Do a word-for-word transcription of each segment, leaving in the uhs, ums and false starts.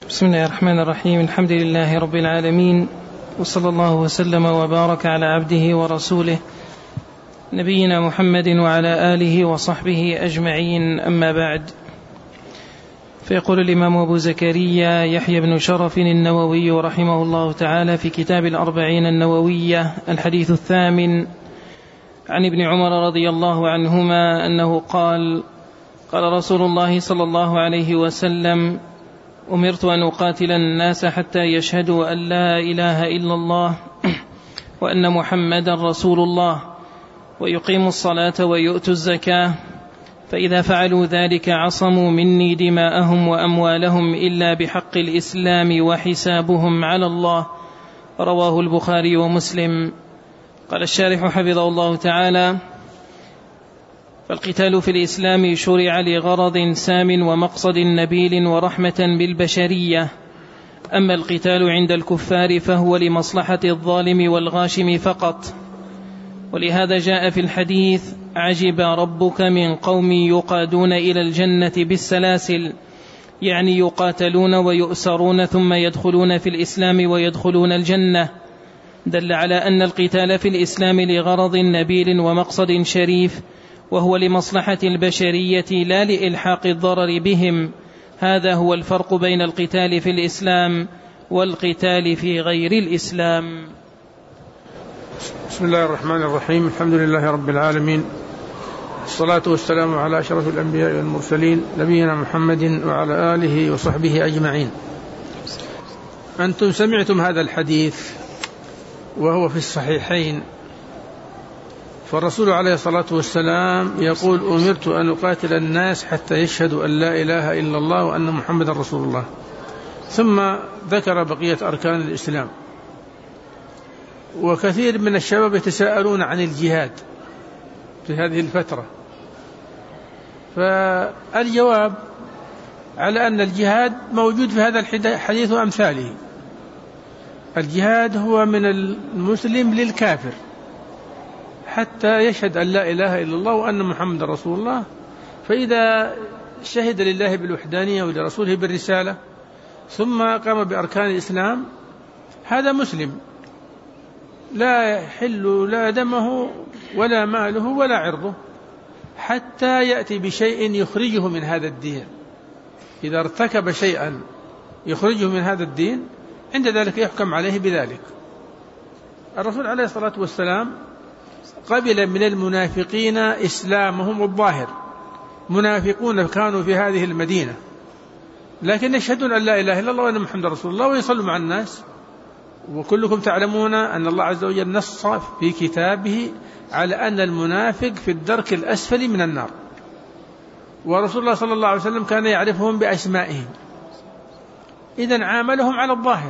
بسم الله الرحمن الرحيم. الحمد لله رب العالمين، وصلى الله وسلم وبارك على عبده ورسوله نبينا محمد وعلى آله وصحبه أجمعين، أما بعد. فيقول الإمام أبو زكريا يحيى بن شرف النووي رحمه الله تعالى في كتاب الأربعين النووية الحديث الثامن عن ابن عمر رضي الله عنهما أنه قال: قال رسول الله صلى الله عليه وسلم: أمرت أن أقاتل الناس حتى يشهدوا أن لا إله إلا الله وأن محمدا رسول الله ويقيموا الصلاة ويؤتوا الزكاة، فإذا فعلوا ذلك عصموا مني دماءهم وأموالهم إلا بحق الإسلام وحسابهم على الله. رواه البخاري ومسلم. قال الشارح حفظه الله تعالى: فالقتال في الإسلام شرع لغرض سام ومقصد نبيل ورحمة بالبشرية، أما القتال عند الكفار فهو لمصلحة الظالم والغاشم فقط. ولهذا جاء في الحديث: عجب ربك من قوم يقادون إلى الجنة بالسلاسل، يعني يقاتلون ويؤسرون ثم يدخلون في الإسلام ويدخلون الجنة. دل على أن القتال في الإسلام لغرض نبيل ومقصد شريف، وهو لمصلحة البشرية لا لإلحاق الضرر بهم. هذا هو الفرق بين القتال في الإسلام والقتال في غير الإسلام. بسم الله الرحمن الرحيم. الحمد لله رب العالمين، الصلاة والسلام على أشرف الأنبياء والمرسلين نبينا محمد وعلى آله وصحبه أجمعين. أنتم سمعتم هذا الحديث وهو في الصحيحين، فالرسول عليه الصلاة والسلام يقول: أمرت أن أقاتل الناس حتى يشهدوا أن لا إله إلا الله وأن محمد رسول الله. ثم ذكر بقية أركان الإسلام. وكثير من الشباب يتساءلون عن الجهاد في هذه الفترة، فالجواب على أن الجهاد موجود في هذا الحديث وأمثاله. الجهاد هو من المسلم للكافر حتى يشهد أن لا إله إلا الله وأن محمد رسول الله. فإذا شهد لله بالوحدانية ولرسوله بالرسالة ثم قام بأركان الإسلام، هذا مسلم لا يحل لا دمه ولا ماله ولا عرضه حتى يأتي بشيء يخرجه من هذا الدين. إذا ارتكب شيئا يخرجه من هذا الدين، عند ذلك يحكم عليه بذلك. الرسول عليه الصلاة والسلام قبل من المنافقين إسلامهم الظاهر. منافقون كانوا في هذه المدينة لكن يشهدون أن لا إله إلا الله وأن محمد رسول الله ويصلوا مع الناس. وكلكم تعلمون أن الله عز وجل نص في كتابه على أن المنافق في الدرك الأسفل من النار، ورسول الله صلى الله عليه وسلم كان يعرفهم بأسمائهم، إذن عاملهم على الظاهر.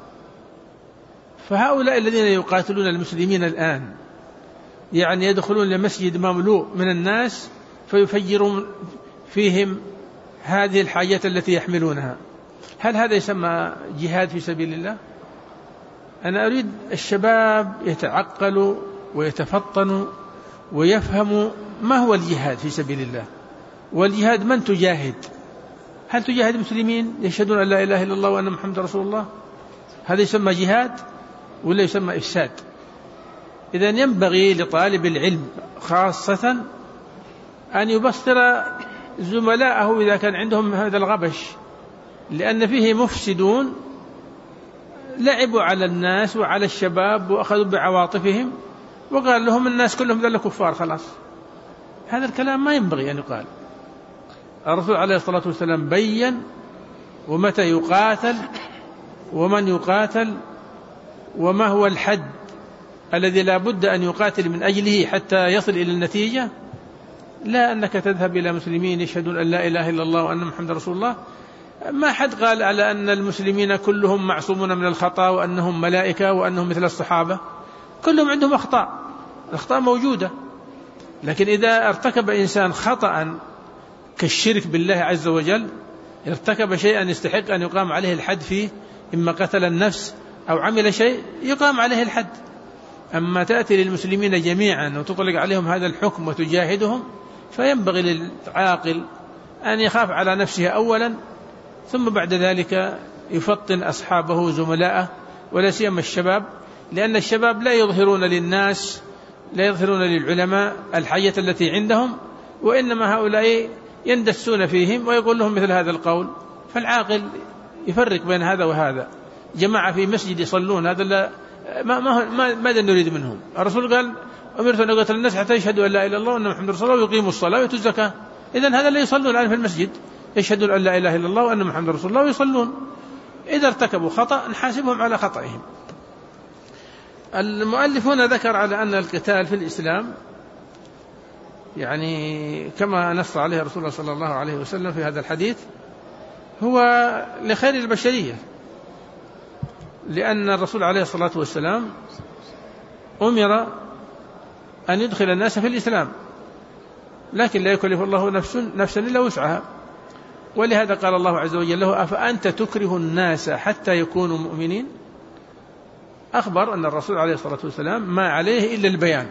فهؤلاء الذين يقاتلون المسلمين الآن، يعني يدخلون لمسجد مملوء من الناس فيفجرون فيهم هذه الحاجات التي يحملونها، هل هذا يسمى جهاد في سبيل الله؟ أنا أريد الشباب يتعقلوا ويتفطنوا ويفهموا ما هو الجهاد في سبيل الله. والجهاد من تجاهد؟ هل تجاهد مسلمين يشهدون أن لا إله إلا الله وأن محمد رسول الله؟ هذا يسمى جهاد ولا يسمى إفساد؟ إذن ينبغي لطالب العلم خاصة أن يبصر زملائه إذا كان عندهم هذا الغبش، لأن فيه مفسدون لعبوا على الناس وعلى الشباب وأخذوا بعواطفهم وقال لهم الناس كلهم ذل كفار خلاص. هذا الكلام ما ينبغي أن يقال. الرسول عليه الصلاة والسلام بيّن ومتى يقاتل ومن يقاتل وما هو الحد الذي لا بد أن يقاتل من أجله حتى يصل إلى النتيجة. لا أنك تذهب إلى مسلمين يشهدون أن لا إله إلا الله وأن محمد رسول الله. ما حد قال على أن المسلمين كلهم معصومون من الخطأ وأنهم ملائكة وأنهم مثل الصحابة، كلهم عندهم أخطاء، الأخطاء موجودة. لكن إذا ارتكب إنسان خطأ كالشرك بالله عز وجل، ارتكب شيئا يستحق أن يقام عليه الحد فيه، إما قتل النفس أو عمل شيء يقام عليه الحد. أما تأتي للمسلمين جميعا وتطلق عليهم هذا الحكم وتجاهدهم، فينبغي للعاقل أن يخاف على نفسه أولا، ثم بعد ذلك يفطن أصحابه زملاءه ولا سيما الشباب، لأن الشباب لا يظهرون للناس لا يظهرون للعلماء الحاجة التي عندهم، وإنما هؤلاء يندسون فيهم ويقول لهم مثل هذا القول. فالعاقل يفرق بين هذا وهذا. جماعة في مسجد يصلون، هذا لا ما ما ماذا نريد منهم؟ الرسول قال أمرت أن أقتل الناس حتى يشهدوا أن لا إله إلا الله وأن محمد رسول الله ويقيموا الصلاة ويؤتوا الزكاة. إذن هذا لا يصلون الآن في المسجد، يشهدون أن لا إله إلا الله وأن محمد رسول الله ويصلون. إذا ارتكبوا خطأ نحاسبهم على خطئهم. المؤلف هنا ذكر على أن القتال في الإسلام يعني كما نص عليه رسول الله صلى الله عليه وسلم في هذا الحديث هو لخير البشرية، لأن الرسول عليه الصلاة والسلام أمر أن يدخل الناس في الإسلام، لكن لا يكلف الله نفس نفسا إلا وسعها. ولهذا قال الله عز وجل له أفأنت تكره الناس حتى يكونوا مؤمنين. أخبر أن الرسول عليه الصلاة والسلام ما عليه إلا البيان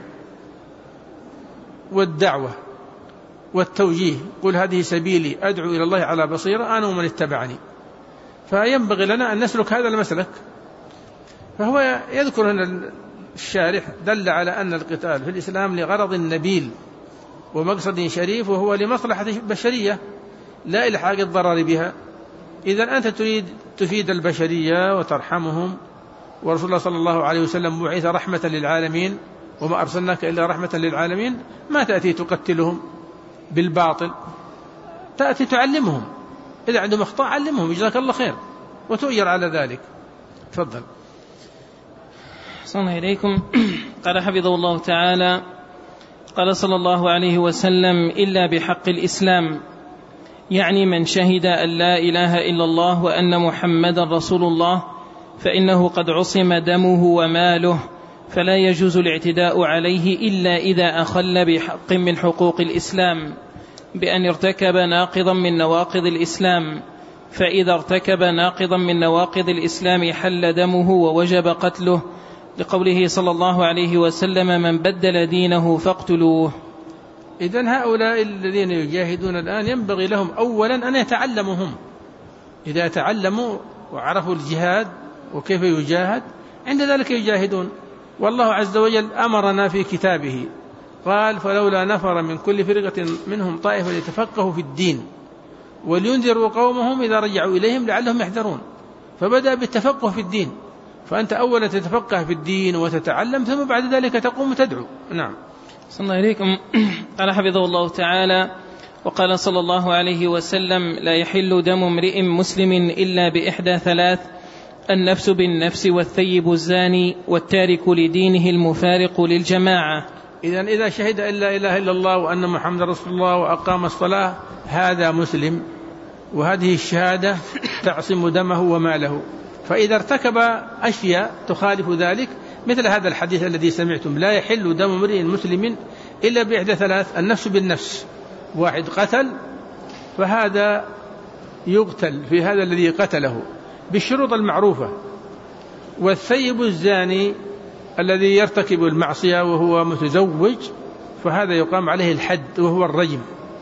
والدعوة والتوجيه، قل هذه سبيلي أدعو إلى الله على بصيرة أنا ومن اتبعني. فينبغي لنا أن نسلك هذا المسلك. فهو يذكر أن الشارح دل على أن القتال في الإسلام لغرض نبيل ومقصد شريف، وهو لمصلحة البشرية لا إلحاق الضرر بها. إذن أنت تريد تفيد البشرية وترحمهم، ورسول الله صلى الله عليه وسلم بعث رحمة للعالمين وما أرسلناك إلا رحمة للعالمين، ما تأتي تقتلهم بالباطل، تأتي تعلمهم، إذا عندهم أخطاء علمهم، جزاك الله خير وتؤجر على ذلك. تفضل. صلى الله إليكم. قال حفظه الله تعالى قال صلى الله عليه وسلم إلا بحق الإسلام، يعني من شهد أن لا إله إلا الله وأن محمدا رسول الله فإنه قد عصم دمه وماله، فلا يجوز الاعتداء عليه إلا إذا أخل بحق من حقوق الإسلام بأن ارتكب ناقضا من نواقض الإسلام، فإذا ارتكب ناقضا من نواقض الإسلام حل دمه ووجب قتله، لقوله صلى الله عليه وسلم من بدل دينه فاقتلوه. إذن هؤلاء الذين يجاهدون الآن ينبغي لهم أولا أن يتعلموا هم، إذا تعلموا وعرفوا الجهاد وكيف يجاهد عند ذلك يجاهدون. والله عز وجل أمرنا في كتابه قال فلولا نفر من كل فرقة منهم طائفة ليتفقهوا في الدين ولينذروا قومهم إذا رجعوا إليهم لعلهم يحذرون. فبدأ بالتفقه في الدين، فأنت أولا تتفقه في الدين وتتعلم ثم بعد ذلك تقوم تدعو. نعم. صلى الله عليكم. قال حفظه الله تعالى وقال صلى الله عليه وسلم لا يحل دم امرئ مسلم إلا بإحدى ثلاث: النفس بالنفس والثيب الزاني والتارك لدينه المفارق للجماعة. إذن إذا شهد أن لا إله إلا الله وأن محمد رسول الله وأقام الصلاة هذا مسلم، وهذه الشهادة تعصم دمه وماله. فإذا ارتكب أشياء تخالف ذلك مثل هذا الحديث الذي سمعتم لا يحل دم امرئ مسلم إلا بإحدى ثلاث: النفس بالنفس، واحد قتل فهذا يقتل في هذا الذي قتله بالشروط المعروفة، والثيب الزاني الذي يرتكب المعصية وهو متزوج فهذا يقام عليه الحد وهو الرجم.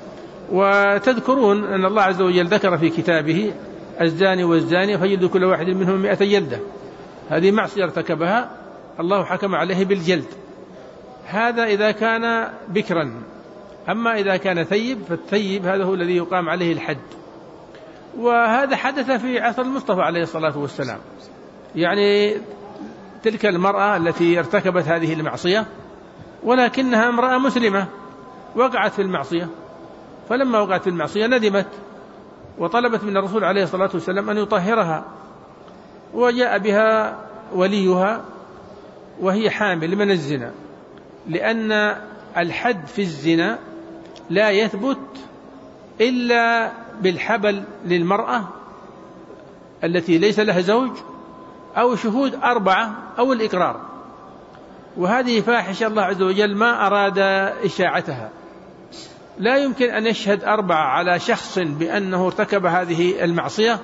وتذكرون أن الله عز وجل ذكر في كتابه الزاني والزانية فجلدوا كل واحد منهم مئة جلدة، هذه معصية ارتكبها الله حكم عليه بالجلد. هذا إذا كان بكرا، أما إذا كان ثيب فالثيب هذا هو الذي يقام عليه الحد. وهذا حدث في عصر المصطفى عليه الصلاة والسلام، يعني تلك المرأة التي ارتكبت هذه المعصية ولكنها امرأة مسلمة وقعت في المعصية، فلما وقعت في المعصية ندمت وطلبت من الرسول عليه الصلاة والسلام أن يطهرها، وجاء بها وليها وهي حامل من الزنا، لأن الحد في الزنا لا يثبت إلا بالحبل للمرأة التي ليس لها زوج أو شهود أربعة أو الإقرار، وهذه فاحشة الله عز وجل ما أراد إشاعتها. لا يمكن أن يشهد أربعة على شخص بأنه ارتكب هذه المعصية،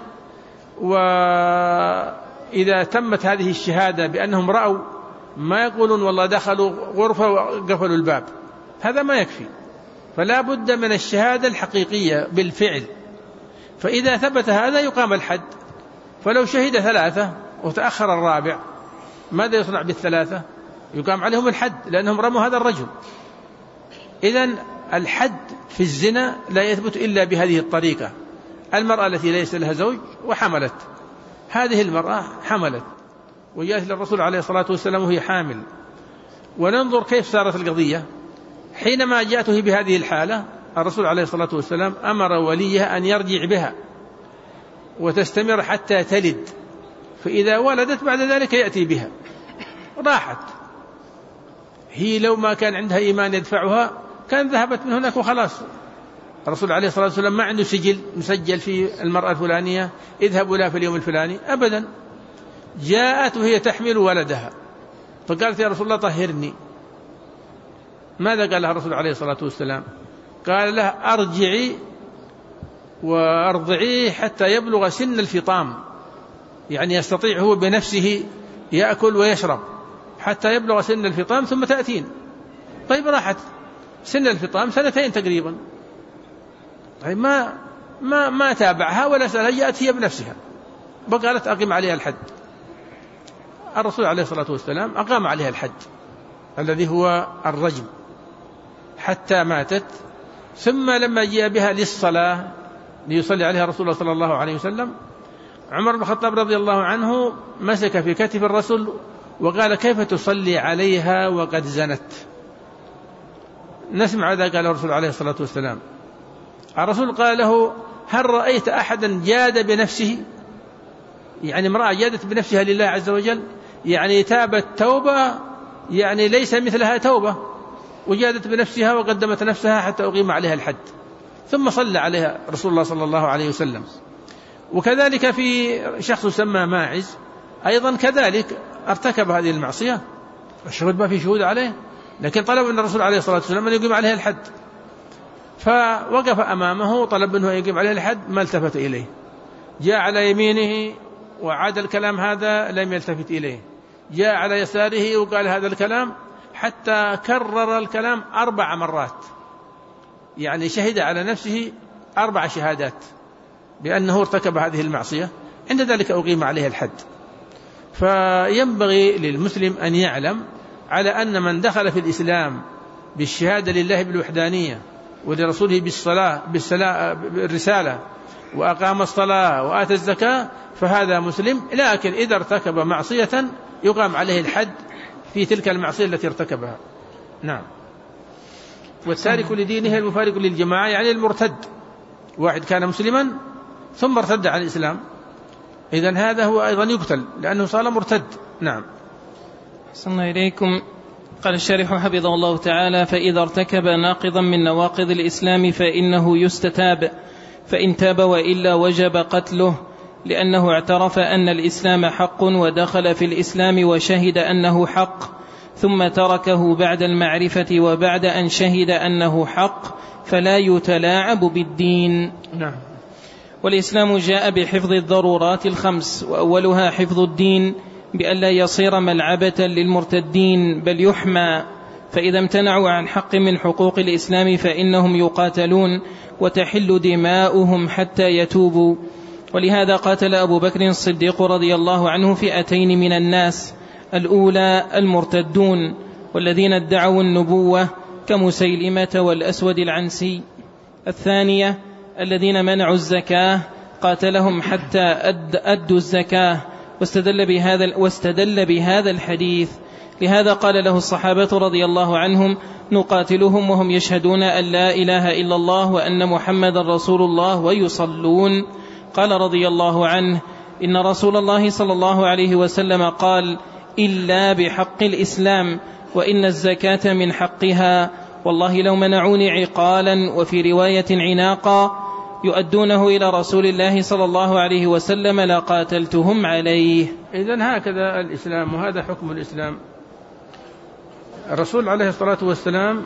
وإذا تمت هذه الشهادة بأنهم رأوا ما يقولون والله دخلوا غرفة وقفلوا الباب، هذا ما يكفي، فلا بد من الشهادة الحقيقية بالفعل. فإذا ثبت هذا يقام الحد. فلو شهد ثلاثة وتأخر الرابع ماذا يصنع بالثلاثة؟ يقام عليهم الحد لأنهم رموا هذا الرجل. إذن الحد في الزنا لا يثبت إلا بهذه الطريقة. المرأة التي ليس لها زوج وحملت، هذه المرأة حملت وجاءت للرسول عليه الصلاة والسلام وهي حامل، وننظر كيف صارت القضية. حينما جاءته بهذه الحالة الرسول عليه الصلاة والسلام أمر وليها أن يرجع بها وتستمر حتى تلد، فإذا ولدت بعد ذلك يأتي بها. راحت هي، لو ما كان عندها إيمان يدفعها كان ذهبت من هناك وخلاص. الرسول عليه الصلاة والسلام ما عنده سجل مسجل في المرأة الفلانية اذهبوا لها في اليوم الفلاني أبدا. جاءت وهي تحمل ولدها فقالت يا رسول الله طهرني. ماذا قال لها الرسول عليه الصلاة والسلام؟ قال لها أرجعي وأرضعيه حتى يبلغ سن الفطام، يعني يستطيع هو بنفسه يأكل ويشرب حتى يبلغ سن الفطام ثم تأتين. طيب راحت سن الفطام سنتين تقريبا، طيب ما ما ما تابعها ولا سألها، جاءت هي بنفسها وقالت أقيم عليها الحد. الرسول عليه الصلاة والسلام أقام عليها الحد الذي هو الرجم حتى ماتت. ثم لما جاء بها للصلاة ليصلي عليها رسول الله صلى الله عليه وسلم، عمر بن الخطاب رضي الله عنه مسك في كتف الرسول وقال كيف تصلي عليها وقد زنت؟ نسمع ذا قال الرسول عليه الصلاة والسلام. الرسول قال له هل رأيت أحدا جاد بنفسه، يعني امرأة جادت بنفسها لله عز وجل، يعني تابت توبة يعني ليس مثلها توبة، وجادت بنفسها وقدمت نفسها حتى أقيم عليها الحد، ثم صلى عليها رسول الله صلى الله عليه وسلم. وكذلك في شخص يسمى ماعز أيضا كذلك ارتكب هذه المعصية، الشهود ما في شهود عليه، لكن طلب من الرسول عليه الصلاة والسلام أن يقيم عليها الحد، فوقف أمامه طلب منه أن يقيم عليها الحد ما التفت إليه، جاء على يمينه وعاد الكلام هذا لم يلتفت إليه، جاء على يساره وقال هذا الكلام، حتى كرر الكلام أربع مرات، يعني شهد على نفسه أربع شهادات بأنه ارتكب هذه المعصية. عند ذلك أقيم عليه الحد. فينبغي للمسلم أن يعلم على أن من دخل في الإسلام بالشهادة لله بالوحدانية ولرسوله بالصلاة بالرسالة وأقام الصلاة وآتى الزكاة فهذا مسلم، لكن إذا ارتكب معصية يقام عليه الحد في تلك المعصية التي ارتكبها. نعم. والتارك لدينه المفارق للجماعة يعني المرتد، واحد كان مسلما ثم ارتد عن الإسلام، إذن هذا هو أيضا يقتل لأنه صار مرتد. نعم. صلى إليكم. قال الشارح حفظه الله تعالى فإذا ارتكب ناقضا من نواقض الإسلام فإنه يستتاب، فإن تاب وإلا وجب قتله، لأنه اعترف أن الإسلام حق ودخل في الإسلام وشهد أنه حق ثم تركه بعد المعرفة وبعد أن شهد أنه حق فلا يتلاعب بالدين. نعم. والإسلام جاء بحفظ الضرورات الخمس، وأولها حفظ الدين بألا يصير ملعبة للمرتدين بل يحمى، فإذا امتنعوا عن حق من حقوق الإسلام فإنهم يقاتلون وتحل دماؤهم حتى يتوبوا. ولهذا قاتل أبو بكر الصديق رضي الله عنه فئتين من الناس: الأولى المرتدون والذين ادعوا النبوة كمسيلمة والأسود العنسي، الثانية الذين منعوا الزكاة قاتلهم حتى أد أدوا الزكاة، واستدل بهذا, واستدل بهذا الحديث. لهذا قال له الصحابة رضي الله عنهم: نقاتلهم وهم يشهدون أن لا إله إلا الله وأن محمد رسول الله ويصلون. قال رضي الله عنه: إن رسول الله صلى الله عليه وسلم قال: إلا بحق الإسلام، وإن الزكاة من حقها، والله لو منعوني عقالا وفي رواية عناقا يؤدونه إلى رسول الله صلى الله عليه وسلم لقاتلتهم عليه. إذن هكذا الإسلام، وهذا حكم الإسلام. الرسول عليه الصلاة والسلام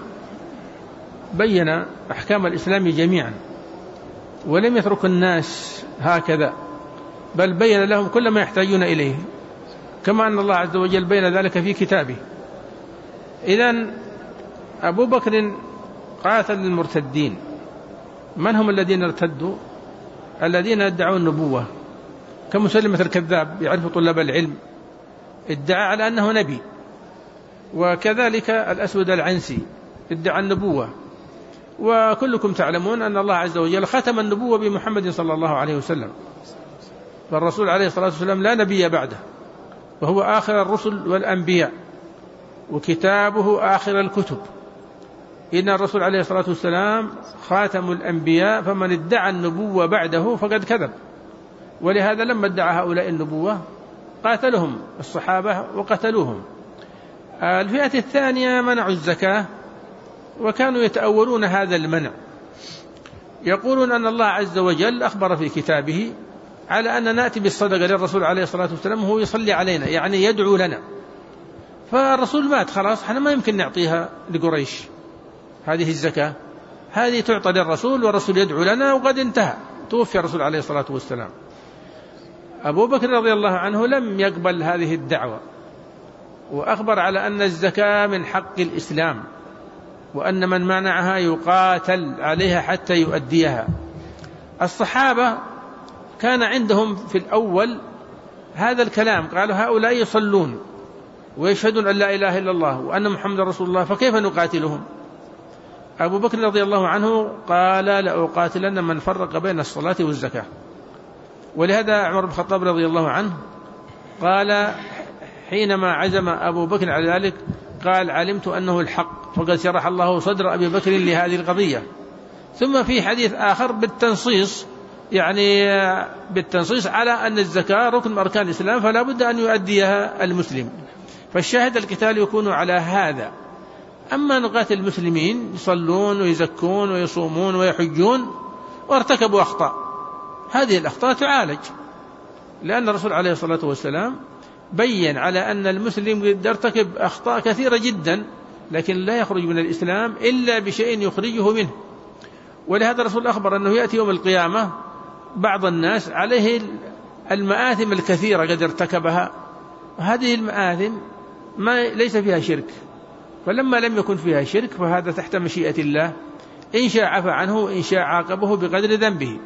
بين أحكام الإسلام جميعا، ولم يترك الناس هكذا، بل بين لهم كل ما يحتاجون إليه، كما أن الله عز وجل بين ذلك في كتابه. إذن أبو بكر قاتل المرتدين. من هم الذين ارتدوا؟ الذين ادعوا النبوة كمسلمة الكذاب يعرف طلاب العلم، ادعى على أنه نبي. وكذلك الأسود العنسي ادعى النبوة. وكلكم تعلمون أن الله عز وجل ختم النبوة بمحمد صلى الله عليه وسلم، فالرسول عليه الصلاة والسلام لا نبي بعده، وهو آخر الرسل والأنبياء، وكتابه آخر الكتب. إن الرسول عليه الصلاة والسلام خاتم الأنبياء، فمن ادعى النبوة بعده فقد كذب. ولهذا لما ادعى هؤلاء النبوة قاتلهم الصحابة وقتلوهم. الفئة الثانية منعوا الزكاة، وكانوا يتأولون هذا المنع، يقولون أن الله عز وجل أخبر في كتابه على أن نأتي بالصدقة للرسول عليه الصلاة والسلام وهو يصلي علينا، يعني يدعو لنا، فالرسول مات خلاص، احنا ما يمكن نعطيها لقريش هذه الزكاة، هذه تعطى للرسول والرسول يدعو لنا، وقد انتهى، توفي الرسول عليه الصلاة والسلام. أبو بكر رضي الله عنه لم يقبل هذه الدعوة، وأخبر على أن الزكاة من حق الإسلام، وأن من منعها يقاتل عليها حتى يؤديها. الصحابة كان عندهم في الأول هذا الكلام، قالوا هؤلاء يصلون ويشهدون أن لا إله إلا الله وأن محمد رسول الله، فكيف نقاتلهم؟ أبو بكر رضي الله عنه قال لأقاتلن من فرق بين الصلاة والزكاة. ولهذا عمر بن الخطاب رضي الله عنه قال حينما عزم أبو بكر على ذلك، قال علمت أنه الحق، فقد شرح الله صدر أبي بكر لهذه القضية. ثم في حديث آخر بالتنصيص، يعني بالتنصيص على أن الزكاة ركن من أركان الإسلام، فلا بد أن يؤديها المسلم. فالشاهد القتال يكون على هذا. أما نقاتل المسلمين يصلون ويزكون ويصومون ويحجون وارتكبوا أخطاء، هذه الأخطاء تعالج، لأن الرسول عليه الصلاة والسلام بيّن على أن المسلم قد يرتكب أخطاء كثيرة جدا، لكن لا يخرج من الإسلام إلا بشيء يخرجه منه. ولهذا الرسول أخبر أنه يأتي يوم القيامة بعض الناس عليه المآثم الكثيرة قد ارتكبها، وهذه المآثم ما ليس فيها شرك، فلما لم يكن فيها شرك فهذا تحت مشيئة الله، إن شاء عفى عنه وإن شاء عاقبه بقدر ذنبه.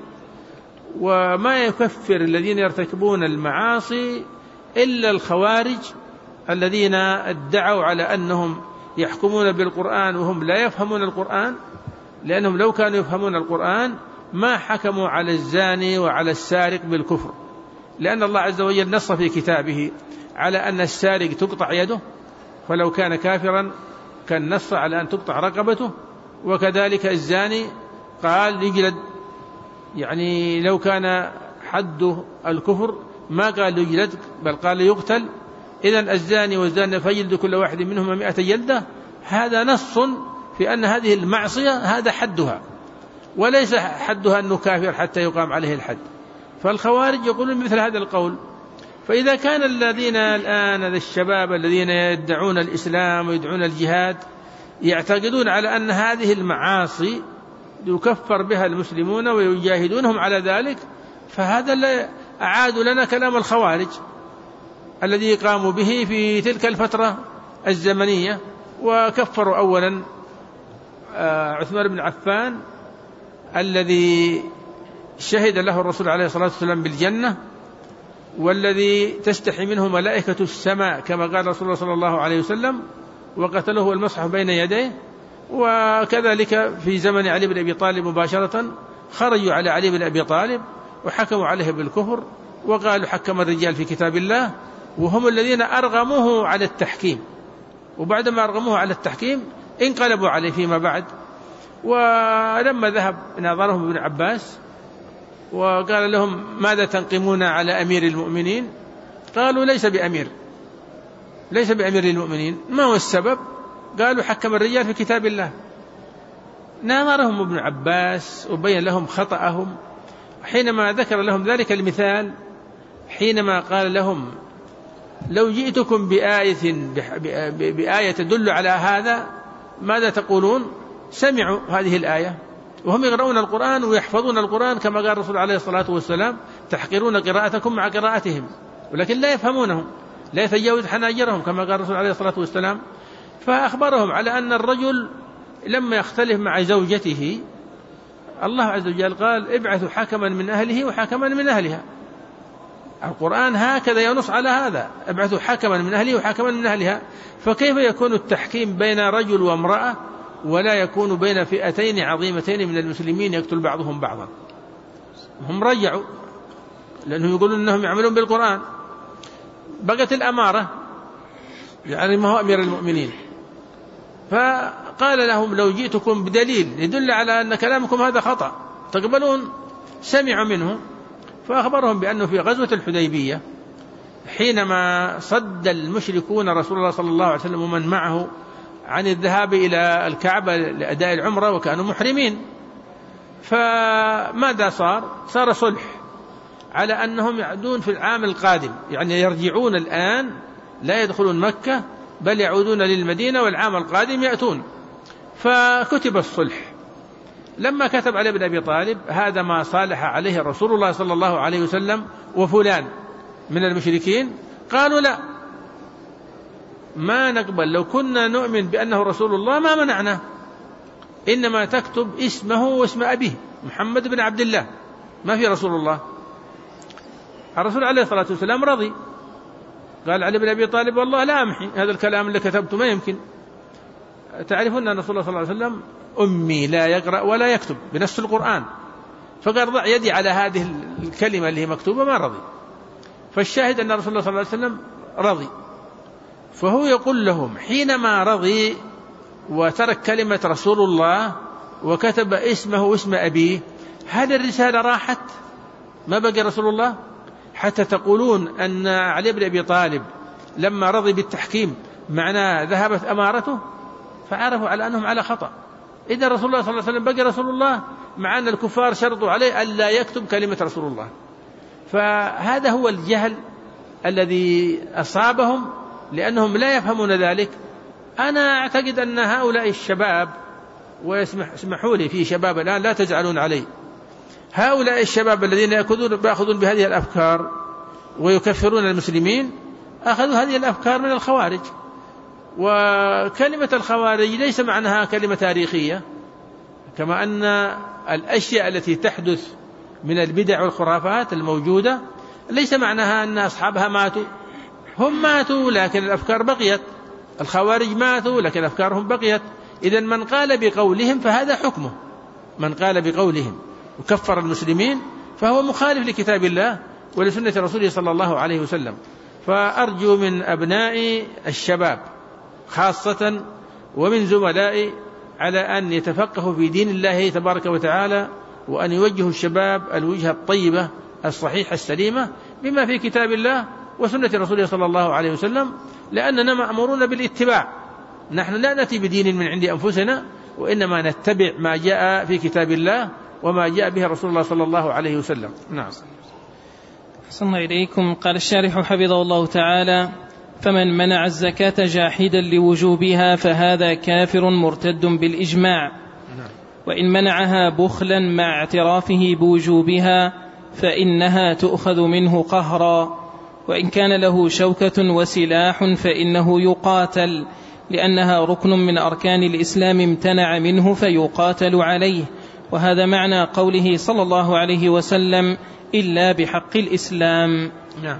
وما يكفر الذين يرتكبون المعاصي إلا الخوارج الذين ادعوا على أنهم يحكمون بالقرآن وهم لا يفهمون القرآن، لأنهم لو كانوا يفهمون القرآن ما حكموا على الزاني وعلى السارق بالكفر، لأن الله عز وجل نص في كتابه على أن السارق تقطع يده، فلو كان كافرا كان نص على أن تقطع رقبته. وكذلك الزاني قال يجلد، يعني لو كان حد الكفر ما قال يجلد بل قال يقتل. إذن الزاني والزانية فيجلد كل واحد منهما مئة جلدة، هذا نص في أن هذه المعصية هذا حدها، وليس حدها أنه كافر حتى يقام عليه الحد. فالخوارج يقولون مثل هذا القول. فإذا كان الذين الآن الشباب الذين يدعون الإسلام ويدعون الجهاد يعتقدون على أن هذه المعاصي يكفر بها المسلمون ويجاهدونهم على ذلك، فهذا لا أعادوا لنا كلام الخوارج الذي قاموا به في تلك الفترة الزمنية، وكفروا أولا عثمان بن عفان الذي شهد له الرسول عليه الصلاة والسلام بالجنة، والذي تستحي منه ملائكة السماء كما قال رسول الله صلى الله عليه وسلم، وقتله المصحف بين يديه. وكذلك في زمن علي بن أبي طالب مباشرة خرجوا على علي بن أبي طالب وحكموا عليه بالكفر، وقالوا حكم الرجال في كتاب الله، وهم الذين أرغموه على التحكيم، وبعدما أرغموه على التحكيم انقلبوا عليه فيما بعد. ولما ذهب ناظرهم ابن عباس وقال لهم ماذا تنقمون على أمير المؤمنين؟ قالوا ليس بأمير ليس بأمير المؤمنين. ما هو السبب؟ قالوا حكم الرجال في كتاب الله. ناظرهم ابن عباس وبين لهم خطأهم حينما ذكر لهم ذلك المثال، حينما قال لهم لو جئتكم بآية, بآية تدل على هذا ماذا تقولون؟ سمعوا هذه الآية وهم يقرؤون القرآن ويحفظون القرآن كما قال الرسول عليه الصلاة والسلام تحقرون قراءتكم مع قراءتهم، ولكن لا يفهمونه، لا يتجاوز حناجرهم كما قال الرسول عليه الصلاة والسلام. فأخبرهم على أن الرجل لما يختلف مع زوجته الله عز وجل قال ابعثوا حكما من أهله وحكما من أهلها. القرآن هكذا ينص على هذا: ابعثوا حكما من أهله وحكما من أهلها. فكيف يكون التحكيم بين رجل وامرأة ولا يكون بين فئتين عظيمتين من المسلمين يقتل بعضهم بعضا؟ هم رجعوا لأنهم يقولون أنهم يعملون بالقرآن. بقت الأمارة، يعني ما هو أمير المؤمنين، فقال لهم: لو جئتكم بدليل يدل على أن كلامكم هذا خطأ تقبلون؟ سمعوا منه، فأخبرهم بأنه في غزوة الحديبية حينما صد المشركون رسول الله صلى الله عليه وسلم ومن معه عن الذهاب إلى الكعبة لأداء العمرة وكانوا محرمين، فماذا صار؟ صار صلح على أنهم يعودون في العام القادم، يعني يرجعون الآن لا يدخلون مكة بل يعودون للمدينة والعام القادم يأتون. فكتب الصلح. لما كتب علي بن أبي طالب: هذا ما صالح عليه رسول الله صلى الله عليه وسلم وفلان من المشركين، قالوا: لا، ما نقبل، لو كنا نؤمن بأنه رسول الله ما منعنا، إنما تكتب اسمه واسم أبيه محمد بن عبد الله، ما في رسول الله. الرسول عليه الصلاة والسلام رضي، قال علي بن أبي طالب: والله لا أمحي هذا الكلام اللي كتبته، ما يمكن، تعرفون أن رسول الله صلى الله عليه وسلم أمي لا يقرأ ولا يكتب بنفس القرآن، فقال: ضع يدي على هذه الكلمة اللي هي مكتوبة، ما رضي. فالشاهد أن رسول الله صلى الله عليه وسلم رضي. فهو يقول لهم: حينما رضي وترك كلمة رسول الله وكتب اسمه واسم أبيه، هذه الرسالة راحت، ما بقي رسول الله، حتى تقولون أن علي بن أبي طالب لما رضي بالتحكيم معناه ذهبت أمارته، فعرفوا على أنهم على خطأ. إذا رسول الله صلى الله عليه وسلم بقي رسول الله، مع أن الكفار شرطوا عليه ألا يكتب كلمة رسول الله. فهذا هو الجهل الذي أصابهم لأنهم لا يفهمون ذلك. أنا أعتقد أن هؤلاء الشباب، ويسمحوا لي في شباب الآن لا تزعلون علي، هؤلاء الشباب الذين يأخذون بهذه الأفكار ويكفرون المسلمين أخذوا هذه الأفكار من الخوارج. وكلمة الخوارج ليس معناها كلمة تاريخية، كما أن الأشياء التي تحدث من البدع والخرافات الموجودة ليس معناها أن أصحابها ماتوا، هم ماتوا لكن الأفكار بقيت، الخوارج ماتوا لكن أفكارهم بقيت. إذن من قال بقولهم فهذا حكمه، من قال بقولهم وكفر المسلمين فهو مخالف لكتاب الله ولسنة رسوله صلى الله عليه وسلم. فأرجو من أبناء الشباب خاصة ومن زملائي على أن يتفقهوا في دين الله تبارك وتعالى، وأن يوجهوا الشباب الوجهة الطيبة الصحيحة السليمة بما في كتاب الله وسنة رسوله صلى الله عليه وسلم، لأننا مأمورون بالاتباع، نحن لا نأتي بدين من عند أنفسنا، وإنما نتبع ما جاء في كتاب الله وما جاء به رسول الله صلى الله عليه وسلم. نعم. أحسن إليكم. قال الشارح حفظه الله تعالى: فمن منع الزكاة جاحدا لوجوبها فهذا كافر مرتد بالإجماع، وإن منعها بخلا مع اعترافه بوجوبها فإنها تؤخذ منه قهرا، وإن كان له شوكة وسلاح فإنه يقاتل، لأنها ركن من أركان الإسلام امتنع منه فيقاتل عليه. وهذا معنى قوله صلى الله عليه وسلم: إلا بحق الإسلام. نعم.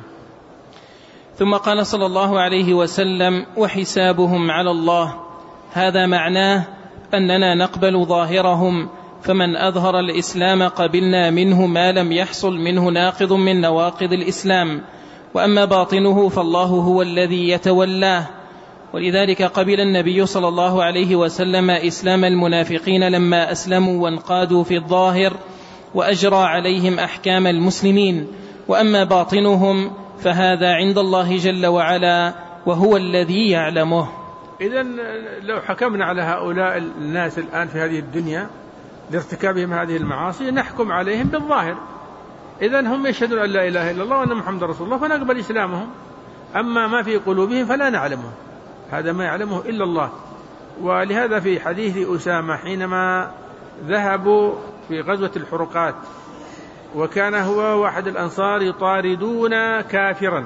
ثم قال صلى الله عليه وسلم: وحسابهم على الله. هذا معناه أننا نقبل ظاهرهم، فمن أظهر الإسلام قبلنا منه ما لم يحصل منه ناقض من نواقض الإسلام، وأما باطنه فالله هو الذي يتولاه. ولذلك قبل النبي صلى الله عليه وسلم إسلام المنافقين لما أسلموا وانقادوا في الظاهر، وأجرى عليهم أحكام المسلمين. وأما باطنهم فهذا عند الله جل وعلا، وهو الذي يعلمه. إذن لو حكمنا على هؤلاء الناس الآن في هذه الدنيا لارتكابهم هذه المعاصي نحكم عليهم بالظاهر، إذن هم يشهدون أن لا إله إلا الله وأن محمد رسول الله فنقبل إسلامهم، أما ما في قلوبهم فلا نعلمه، هذا ما يعلمه إلا الله. ولهذا في حديث أسامة حينما ذهبوا في غزوة الحرقات وكان هو واحد الأنصار يطاردون كافرا،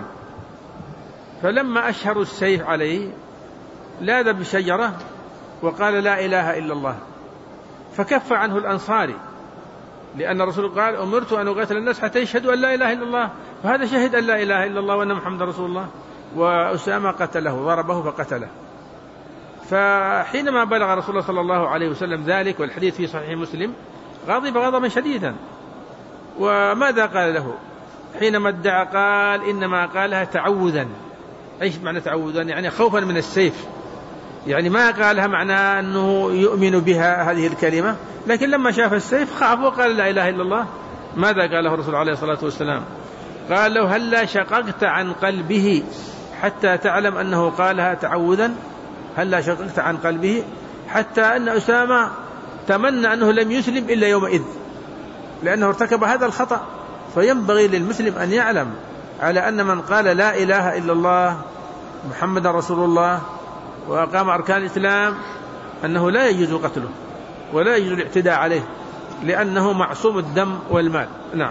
فلما أشهروا السيف عليه لاذ بشجرة وقال لا إله إلا الله، فكف عنه الأنصاري، لأن الرسول قال: أمرت أن أقاتل الناس حتى يشهدوا أن لا إله إلا الله، فهذا شهد أن لا إله إلا الله وأن محمد رسول الله، وأسامة قتله ضربه فقتله. فحينما بلغ رسول الله صلى الله عليه وسلم ذلك، والحديث في صحيح مسلم، غضب غضبا شديدا. وماذا قال له حينما ادعى؟ قال إنما قالها تعوذا. ايش معنى تعوذا؟ يعني خوفا من السيف، يعني ما قالها معنى أنه يؤمن بها هذه الكلمة، لكن لما شاف السيف خاف وقال لا إله إلا الله. ماذا قال له الرسول عليه الصلاة والسلام؟ قال له هلا شققت عن قلبه حتى تعلم أنه قالها تعوذا؟ هلا شققت عن قلبه، حتى أن أسامة تمنى أنه لم يسلم إلا يومئذ، لأنه ارتكب هذا الخطأ. فينبغي للمسلم أن يعلم على أن من قال لا إله إلا الله محمد رسول الله وأقام أركان الإسلام أنه لا يجوز قتله ولا يجوز الاعتداء عليه، لأنه معصوم الدم والمال. نعم.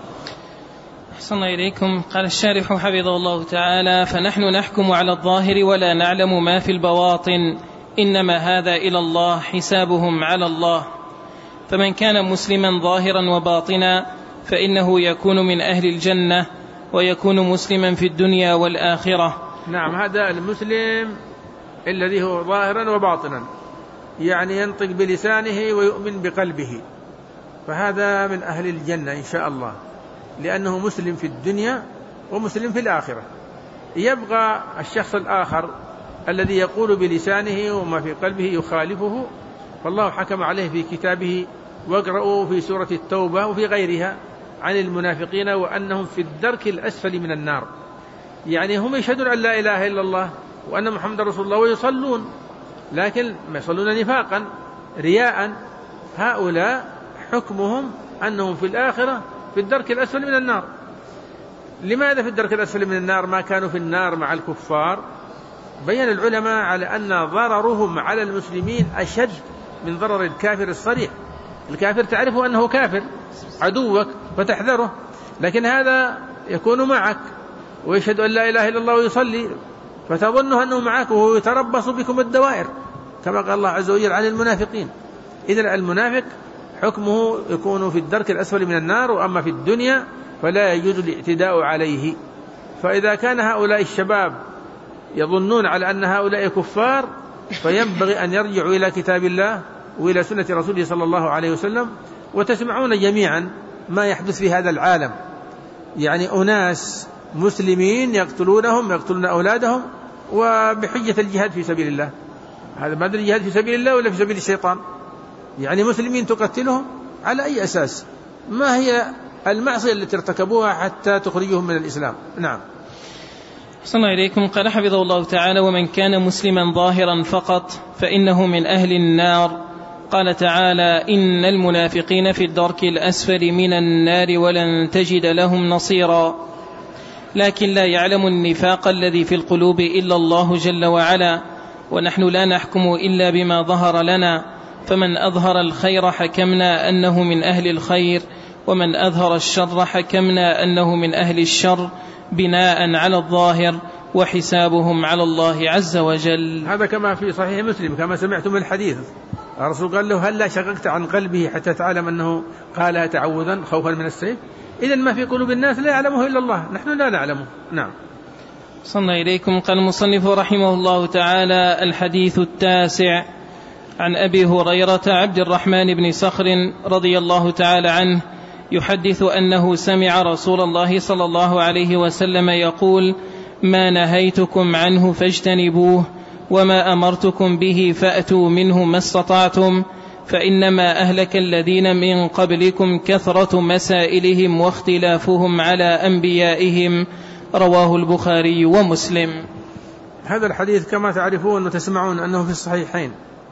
أحسن إليكم. قال الشارح حفظه الله تعالى: فنحن نحكم على الظاهر ولا نعلم ما في البواطن، إنما هذا إلى الله، حسابهم على الله. فمن كان مسلما ظاهرا وباطنا فإنه يكون من أهل الجنة، ويكون مسلما في الدنيا والآخرة. نعم، هذا المسلم الذي هو ظاهرا وباطنا، يعني ينطق بلسانه ويؤمن بقلبه، فهذا من أهل الجنة إن شاء الله، لأنه مسلم في الدنيا ومسلم في الآخرة. يبقى الشخص الآخر الذي يقول بلسانه وما في قلبه يخالفه، فالله حكم عليه في كتابه، واقرأوا في سورة التوبة وفي غيرها عن المنافقين وأنهم في الدرك الأسفل من النار. يعني هم يشهدون أن لا إله إلا الله وأن محمد رسول الله ويصلون، لكن ما يصلون نفاقا رياء. هؤلاء حكمهم أنهم في الآخرة في الدرك الأسفل من النار. لماذا في الدرك الأسفل من النار؟ ما كانوا في النار مع الكفار. بين العلماء على أن ضررهم على المسلمين أشد من ضرر الكافر الصريح. الكافر تعرفه أنه كافر عدوك فتحذره، لكن هذا يكون معك ويشهد أن لا إله إلا الله ويصلي، فتظنه أنه معك وهو يتربص بكم الدوائر، كما قال الله عز وجل عن المنافقين. إذن المنافق حكمه يكون في الدرك الأسفل من النار، وأما في الدنيا فلا يجوز الاعتداء عليه. فإذا كان هؤلاء الشباب يظنون على أن هؤلاء كفار، فينبغي أن يرجعوا إلى كتاب الله وإلى سنة رسوله صلى الله عليه وسلم. وتسمعون جميعا ما يحدث في هذا العالم، يعني أناس مسلمين يقتلونهم يقتلون أولادهم وبحجة الجهاد في سبيل الله. هذا ما أدري الجهاد في سبيل الله ولا في سبيل الشيطان؟ يعني مسلمين تقتلهم على أي أساس؟ ما هي المعصية التي ارتكبوها حتى تخرجهم من الإسلام؟ نعم. صلى الله عليكم. قال حفظه الله تعالى: ومن كان مسلما ظاهرا فقط فإنه من أهل النار. قال تعالى: إن المنافقين في الدرك الأسفل من النار ولن تجد لهم نصيرا. لكن لا يعلم النفاق الذي في القلوب إلا الله جل وعلا، ونحن لا نحكم إلا بما ظهر لنا، فمن أظهر الخير حكمنا أنه من أهل الخير، ومن أظهر الشر حكمنا أنه من أهل الشر، بناء على الظاهر، وحسابهم على الله عز وجل. هذا كما في صحيح مسلم كما سمعتم الحديث. الرسول قال له: هل شققت عن قلبه حتى تعلم أنه قالها تعوذا خوفا من السيف؟ إذن ما في قلوب الناس لا يعلمه إلا الله، نحن لا نعلمه. نعم. صلى إليكم. قال المصنف رحمه الله تعالى: الحديث التاسع عن أبي هريرة عبد الرحمن بن صخر رضي الله تعالى عنه يحدث أنه سمع رسول الله صلى الله عليه وسلم يقول: ما نهيتكم عنه فاجتنبوه، وما أمرتكم به فأتوا منه ما استطعتم، فإنما أهلك الذين من قبلكم كثرة مسائلهم واختلافهم على أنبيائهم. رواه البخاري ومسلم. هذا الحديث كما تعرفون وتسمعون أنه في الصحيحين،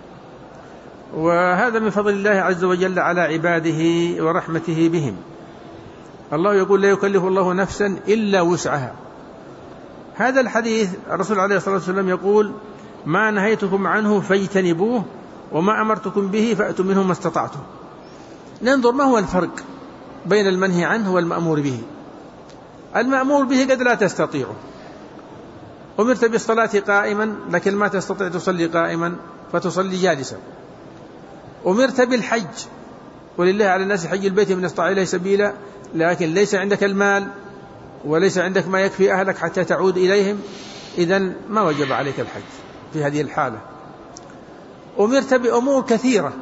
وهذا من فضل الله عز وجل على عباده ورحمته بهم. الله يقول: لا يكلف الله نفسا إلا وسعها. هذا الحديث الرسول عليه الصلاة والسلام يقول: ما نهيتكم عنه فاجتنبوه، وما أمرتكم به فأتوا منه ما استطعتم. ننظر ما هو الفرق بين المنهي عنه والمأمور به. المأمور به قد لا تستطيعه، أمرت بالصلاة قائما لكن ما تستطيع تصلي قائما فتصلي جالسا. أمرت بالحج، ولله على الناس حج البيت من استطاع إليه سبيلا، لكن ليس عندك المال وليس عندك ما يكفي أهلك حتى تعود إليهم، إذن ما وجب عليك الحج في هذه الحالة. أمرت بأمور كثيرة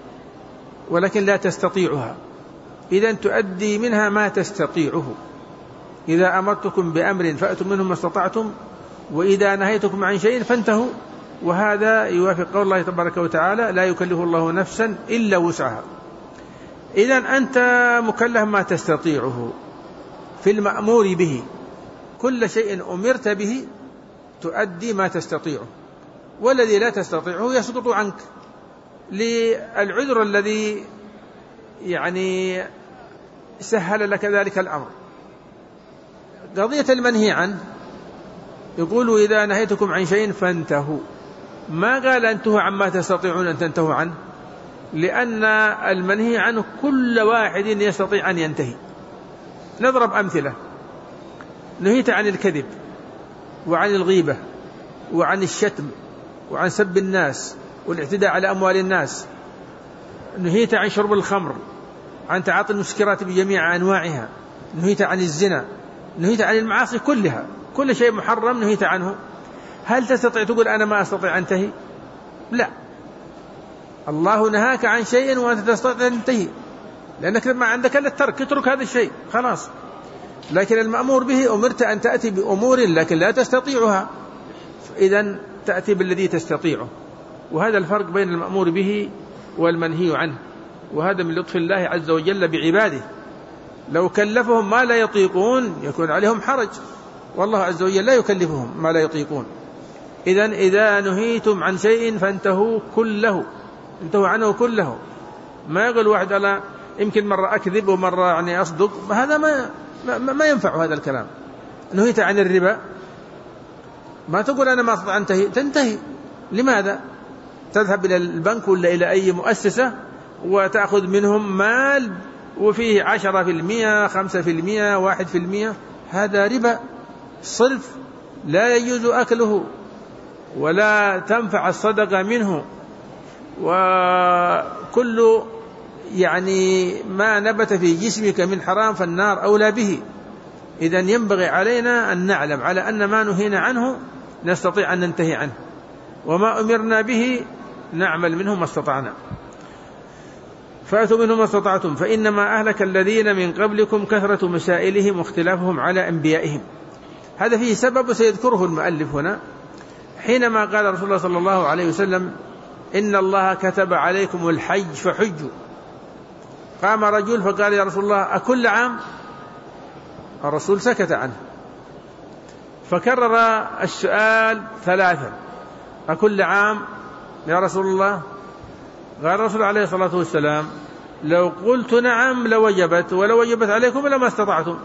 ولكن لا تستطيعها، إذن تؤدي منها ما تستطيعه. إذا أمرتكم بأمر فأتوا منه ما استطعتم، وإذا نهيتكم عن شيء فانتهوا. وهذا يوافق قول الله تبارك وتعالى: لا يكلف الله نفسا إلا وسعها. إذن أنت مكلف ما تستطيعه في المأمور به، كل شيء أمرت به تؤدي ما تستطيعه، والذي لا تستطيعه يسقط عنك للعذر الذي يعني سهل لك ذلك الأمر. قضية المنهي عنه يقول: إذا نهيتكم عن شيء فانتهوا، ما قال انتهوا عما تستطيعون أن تنتهوا عنه، لأن المنهي عنه كل واحد يستطيع أن ينتهي. نضرب أمثلة: نهيت عن الكذب وعن الغيبة وعن الشتم وعن سب الناس والاعتداء على أموال الناس، نهيت عن شرب الخمر، عن تعاطي المسكرات بجميع أنواعها، نهيت عن الزنا، نهيت عن المعاصي كلها، كل شيء محرم نهيت عنه. هل تستطيع تقول أنا ما أستطيع أن أنتهي؟ لا، الله نهاك عن شيء وأنت تستطيع أن تنتهي، لأنك ما عندك إلا الترك، اترك هذا الشيء خلاص. لكن المأمور به أمرت أن تأتي بأمور لكن لا تستطيعها، إذن تأتي بالذي تستطيعه. وهذا الفرق بين المأمور به والمنهي عنه، وهذا من لطف الله عز وجل بعباده. لو كلفهم ما لا يطيقون يكون عليهم حرج، والله عز وجل لا يكلفهم ما لا يطيقون. إذن إذا نهيتم عن شيء فانتهوا كله، انتهوا عنه كله. ما يقول واحد ألا يمكن مرة أكذب ومرة يعني أصدق، هذا ما ما, ما ينفع هذا الكلام. نهيت عن الربا، ما تقول أنا ما أستطيع أنتهي، تنتهي. لماذا؟ تذهب إلى البنك ولا إلى أي مؤسسة وتأخذ منهم مال وفيه عشرة في المئة، خمسة في المئة، واحد في المئة، هذا ربا صرف لا يجوز أكله ولا تنفع الصدقة منه. وكل يعني ما نبت في جسمك من حرام فالنار أولى به. إذن ينبغي علينا أن نعلم على أن ما نهينا عنه نستطيع أن ننتهي عنه، وما أمرنا به نعمل منه ما استطعنا. فأتوا منه ما استطعتم، فإنما أهلك الذين من قبلكم كثرة مسائلهم واختلافهم على أنبيائهم. هذا فيه سبب سيذكره المؤلف هنا، حينما قال رسول الله صلى الله عليه وسلم: إن الله كتب عليكم الحج فحجوا. قام رجل فقال: يا رسول الله أكل عام؟ الرسول سكت عنه، فكرر السؤال ثلاثا: أكل عام يا رسول الله؟ قال الرسول عليه الصلاة والسلام: لو قلت نعم لوجبت، ولو وجبت عليكم لما استطعتم.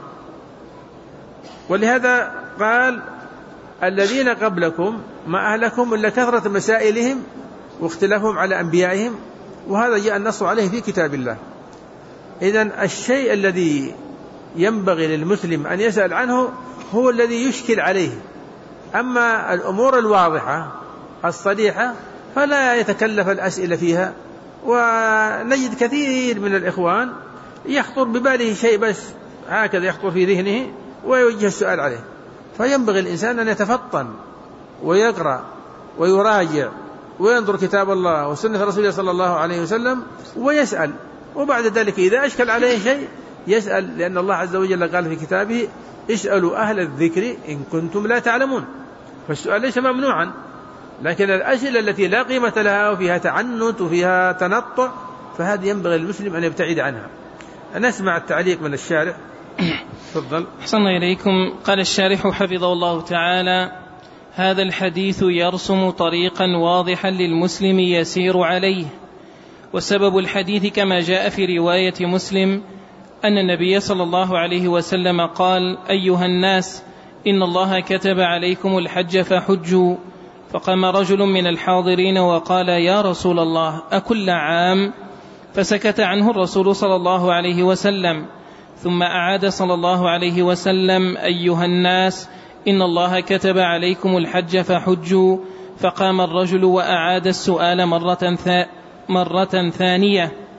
ولهذا قال: الذين قبلكم ما أهلكم إلا كثرة مسائلهم واختلافهم على أنبيائهم. وهذا جاء النص عليه في كتاب الله. إذن الشيء الذي ينبغي للمسلم أن يسأل عنه هو الذي يشكل عليه، أما الأمور الواضحة الصريحة فلا يتكلف الأسئلة فيها. ونجد كثير من الإخوان يخطر بباله شيء بس هكذا يخطر في ذهنه ويوجه السؤال عليه. فينبغي الإنسان أن يتفطن ويقرأ ويراجع وينظر كتاب الله وسنة رسوله صلى الله عليه وسلم ويسأل، وبعد ذلك إذا أشكل عليه شيء يسأل، لأن الله عز وجل قال في كتابه: اسألوا أهل الذكر إن كنتم لا تعلمون. فالسؤال ليس ممنوعا، لكن الأسئلة التي لا قيمة لها وفيها تعنت وفيها تنطع فهذه ينبغي المسلم أن يبتعد عنها. نسمع التعليق من الشارح. تفضل. أحسن إليكم. قال الشارح حفظه الله تعالى: هذا الحديث يرسم طريقا واضحا للمسلم يسير عليه. وسبب الحديث كما جاء في رواية مسلم أن النبي صلى الله عليه وسلم قال: أيها الناس، إن الله كتب عليكم الحج فحجوا. فقام رجل من الحاضرين وقال: يا رسول الله أكل عام؟ فسكت عنه الرسول صلى الله عليه وسلم، ثم أعاد صلى الله عليه وسلم: أيها الناس، إن الله كتب عليكم الحج فحجوا. فقام الرجل وأعاد السؤال مرة, ثا مرة ثانية،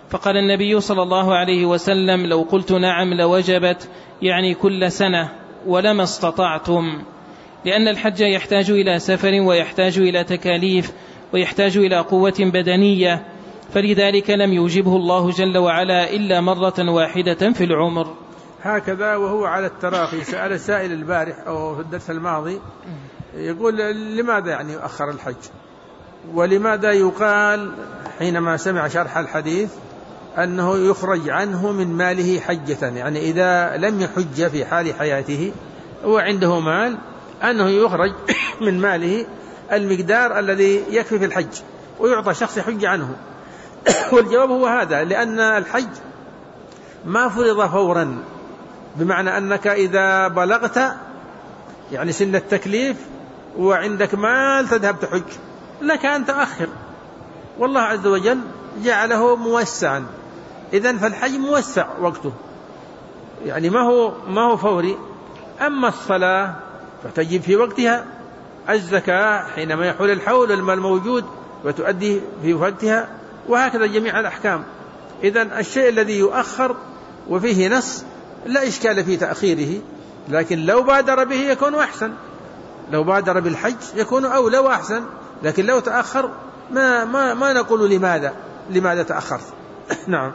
فقال النبي صلى الله عليه وسلم: لو قلت نعم لوجبت، يعني كل سنة، ولما استطعتم، لأن الحج يحتاج إلى سفر ويحتاج إلى تكاليف ويحتاج إلى قوة بدنية، فلذلك لم يوجبه الله جل وعلا إلا مرة واحدة في العمر. هكذا وهو على التراخي. سأل السائل البارح أو في الدرس الماضي يقول: لماذا يعني يؤخر الحج؟ ولماذا يقال حينما سمع شرح الحديث أنه يخرج عنه من ماله حجة؟ يعني إذا لم يحج في حال حياته وعنده مال أنه يخرج من ماله المقدار الذي يكفي في الحج ويعطى شخص يحج عنه. والجواب هو هذا: لأن الحج ما فرض فورا، بمعنى أنك إذا بلغت يعني سن التكليف وعندك مال تذهب تحج لك أن تأخر، والله عز وجل جعله موسعا. إذن فالحج موسع وقته، يعني ما هو ما هو فوري. أما الصلاة فتجب في وقتها، الزكاة حينما يحول الحول المال موجود وتؤدي في وقتها، وهكذا جميع الأحكام. إذن الشيء الذي يؤخر وفيه نص لا إشكال في تأخيره، لكن لو بادر به يكون أحسن، لو بادر بالحج يكون أولى وأحسن، لكن لو تأخر ما ما ما نقول لماذا لماذا تأخرت. نعم.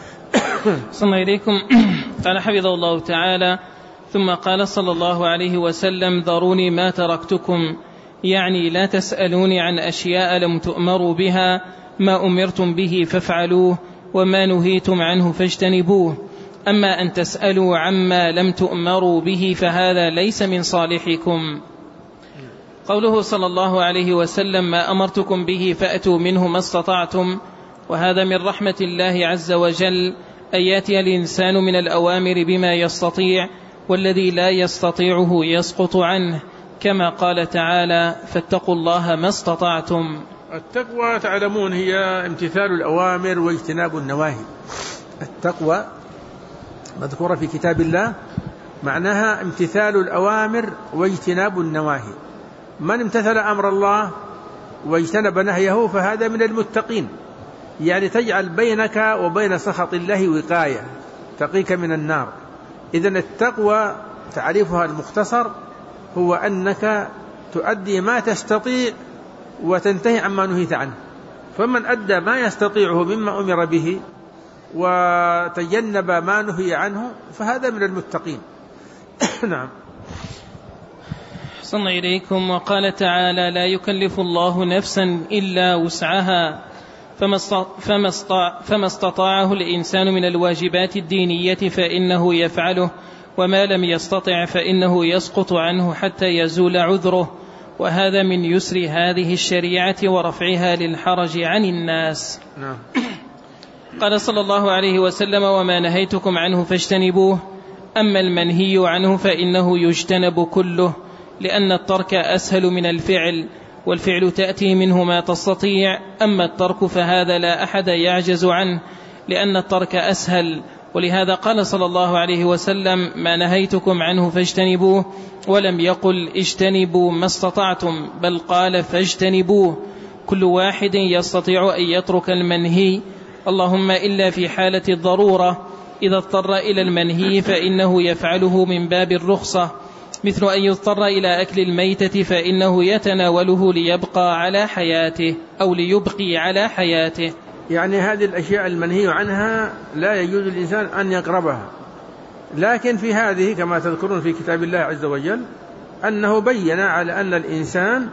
صلى إليكم. قال حفظه الله تعالى: ثم قال صلى الله عليه وسلم: ذروني ما تركتكم، يعني لا تسألوني عن أشياء لم تؤمروا بها، ما أمرتم به فافعلوه، وما نهيتم عنه فاجتنبوه. أما أن تسألوا عما لم تؤمروا به فهذا ليس من صالحكم. قوله صلى الله عليه وسلم: ما أمرتكم به فأتوا منه ما استطعتم، وهذا من رحمة الله عز وجل أن يأتي الإنسان من الأوامر بما يستطيع، والذي لا يستطيعه يسقط عنه، كما قال تعالى: فاتقوا الله ما استطعتم. التقوى تعلمون هي امتثال الأوامر واجتناب النواهي. التقوى مذكورة في كتاب الله معناها امتثال الأوامر واجتناب النواهي. من امتثل أمر الله واجتنب نهيه فهذا من المتقين، يعني تجعل بينك وبين سخط الله وقاية تقيك من النار. إذن التقوى تعريفها المختصر هو أنك تؤدي ما تستطيع وتنتهي عما نهيت عنه. فمن أدى ما يستطيعه مما أمر به وتجنب ما نهي عنه فهذا من المتقين. نعم. صلى إليكم. وقال تعالى: لا يكلف الله نفسا إلا وسعها، فما استطاعه الإنسان من الواجبات الدينية فإنه يفعله، وما لم يستطع فإنه يسقط عنه حتى يزول عذره، وهذا من يسر هذه الشريعة ورفعها للحرج عن الناس. نعم. قال صلى الله عليه وسلم: وما نهيتكم عنه فاجتنبوه، أما المنهي عنه فإنه يجتنب كله، لأن الترك أسهل من الفعل، والفعل تأتي منه ما تستطيع، أما الترك فهذا لا أحد يعجز عنه، لأن الترك أسهل. ولهذا قال صلى الله عليه وسلم: ما نهيتكم عنه فاجتنبوه، ولم يقل اجتنبوا ما استطعتم، بل قال فاجتنبوه. كل واحد يستطيع أن يترك المنهي، اللهم إلا في حالة الضرورة، إذا اضطر إلى المنهي فإنه يفعله من باب الرخصة، مثل أن يضطر إلى أكل الميتة فإنه يتناوله ليبقى على حياته أو ليبقي على حياته. يعني هذه الأشياء المنهي عنها لا يجوز الإنسان أن يقربها، لكن في هذه كما تذكرون في كتاب الله عز وجل أنه بين على أن الإنسان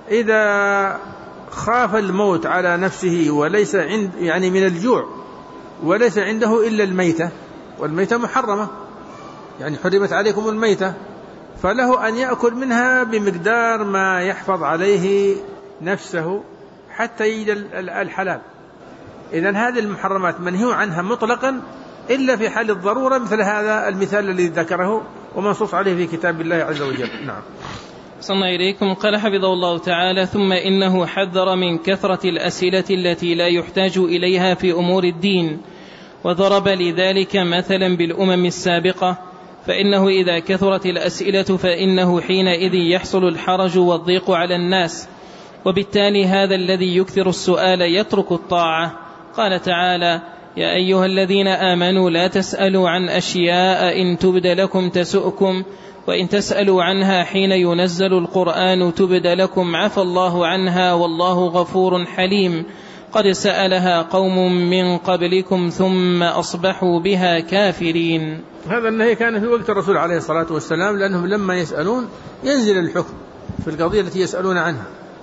إذا خاف الموت على نفسه وليس عند يعني من الجوع وليس عنده إلا الميتة، والميتة محرمة يعني حرمت عليكم الميتة، فله أن يأكل منها بمقدار ما يحفظ عليه نفسه حتى يجد الحلال. إذن هذه المحرمات منهي عنها مطلقا إلا في حال الضرورة، مثل هذا المثال الذي ذكره ومنصوص عليه في كتاب الله عز وجل. نعم. صلى إليكم. قال حفظه الله تعالى: ثم إنه حذر من كثرة الأسئلة التي لا يحتاج إليها في أمور الدين، وضرب لذلك مثلا بالأمم السابقة، فإنه إذا كثرت الأسئلة فإنه حينئذ يحصل الحرج والضيق على الناس، وبالتالي هذا الذي يكثر السؤال يترك الطاعة. قال تعالى: يا أيها الذين آمنوا لا تسألوا عن أشياء إن تبد لكم تسؤكم وإن تسألوا عنها حين ينزل القرآن تبد لكم عفى الله عنها والله غفور حليم قد سألها قوم من قبلكم ثم أصبحوا بها كافرين. هذا النهي كان في وقت الرسول عليه الصلاة والسلام، لأنهم لما يسألون ينزل الحكم في القضية التي يسألون عنها،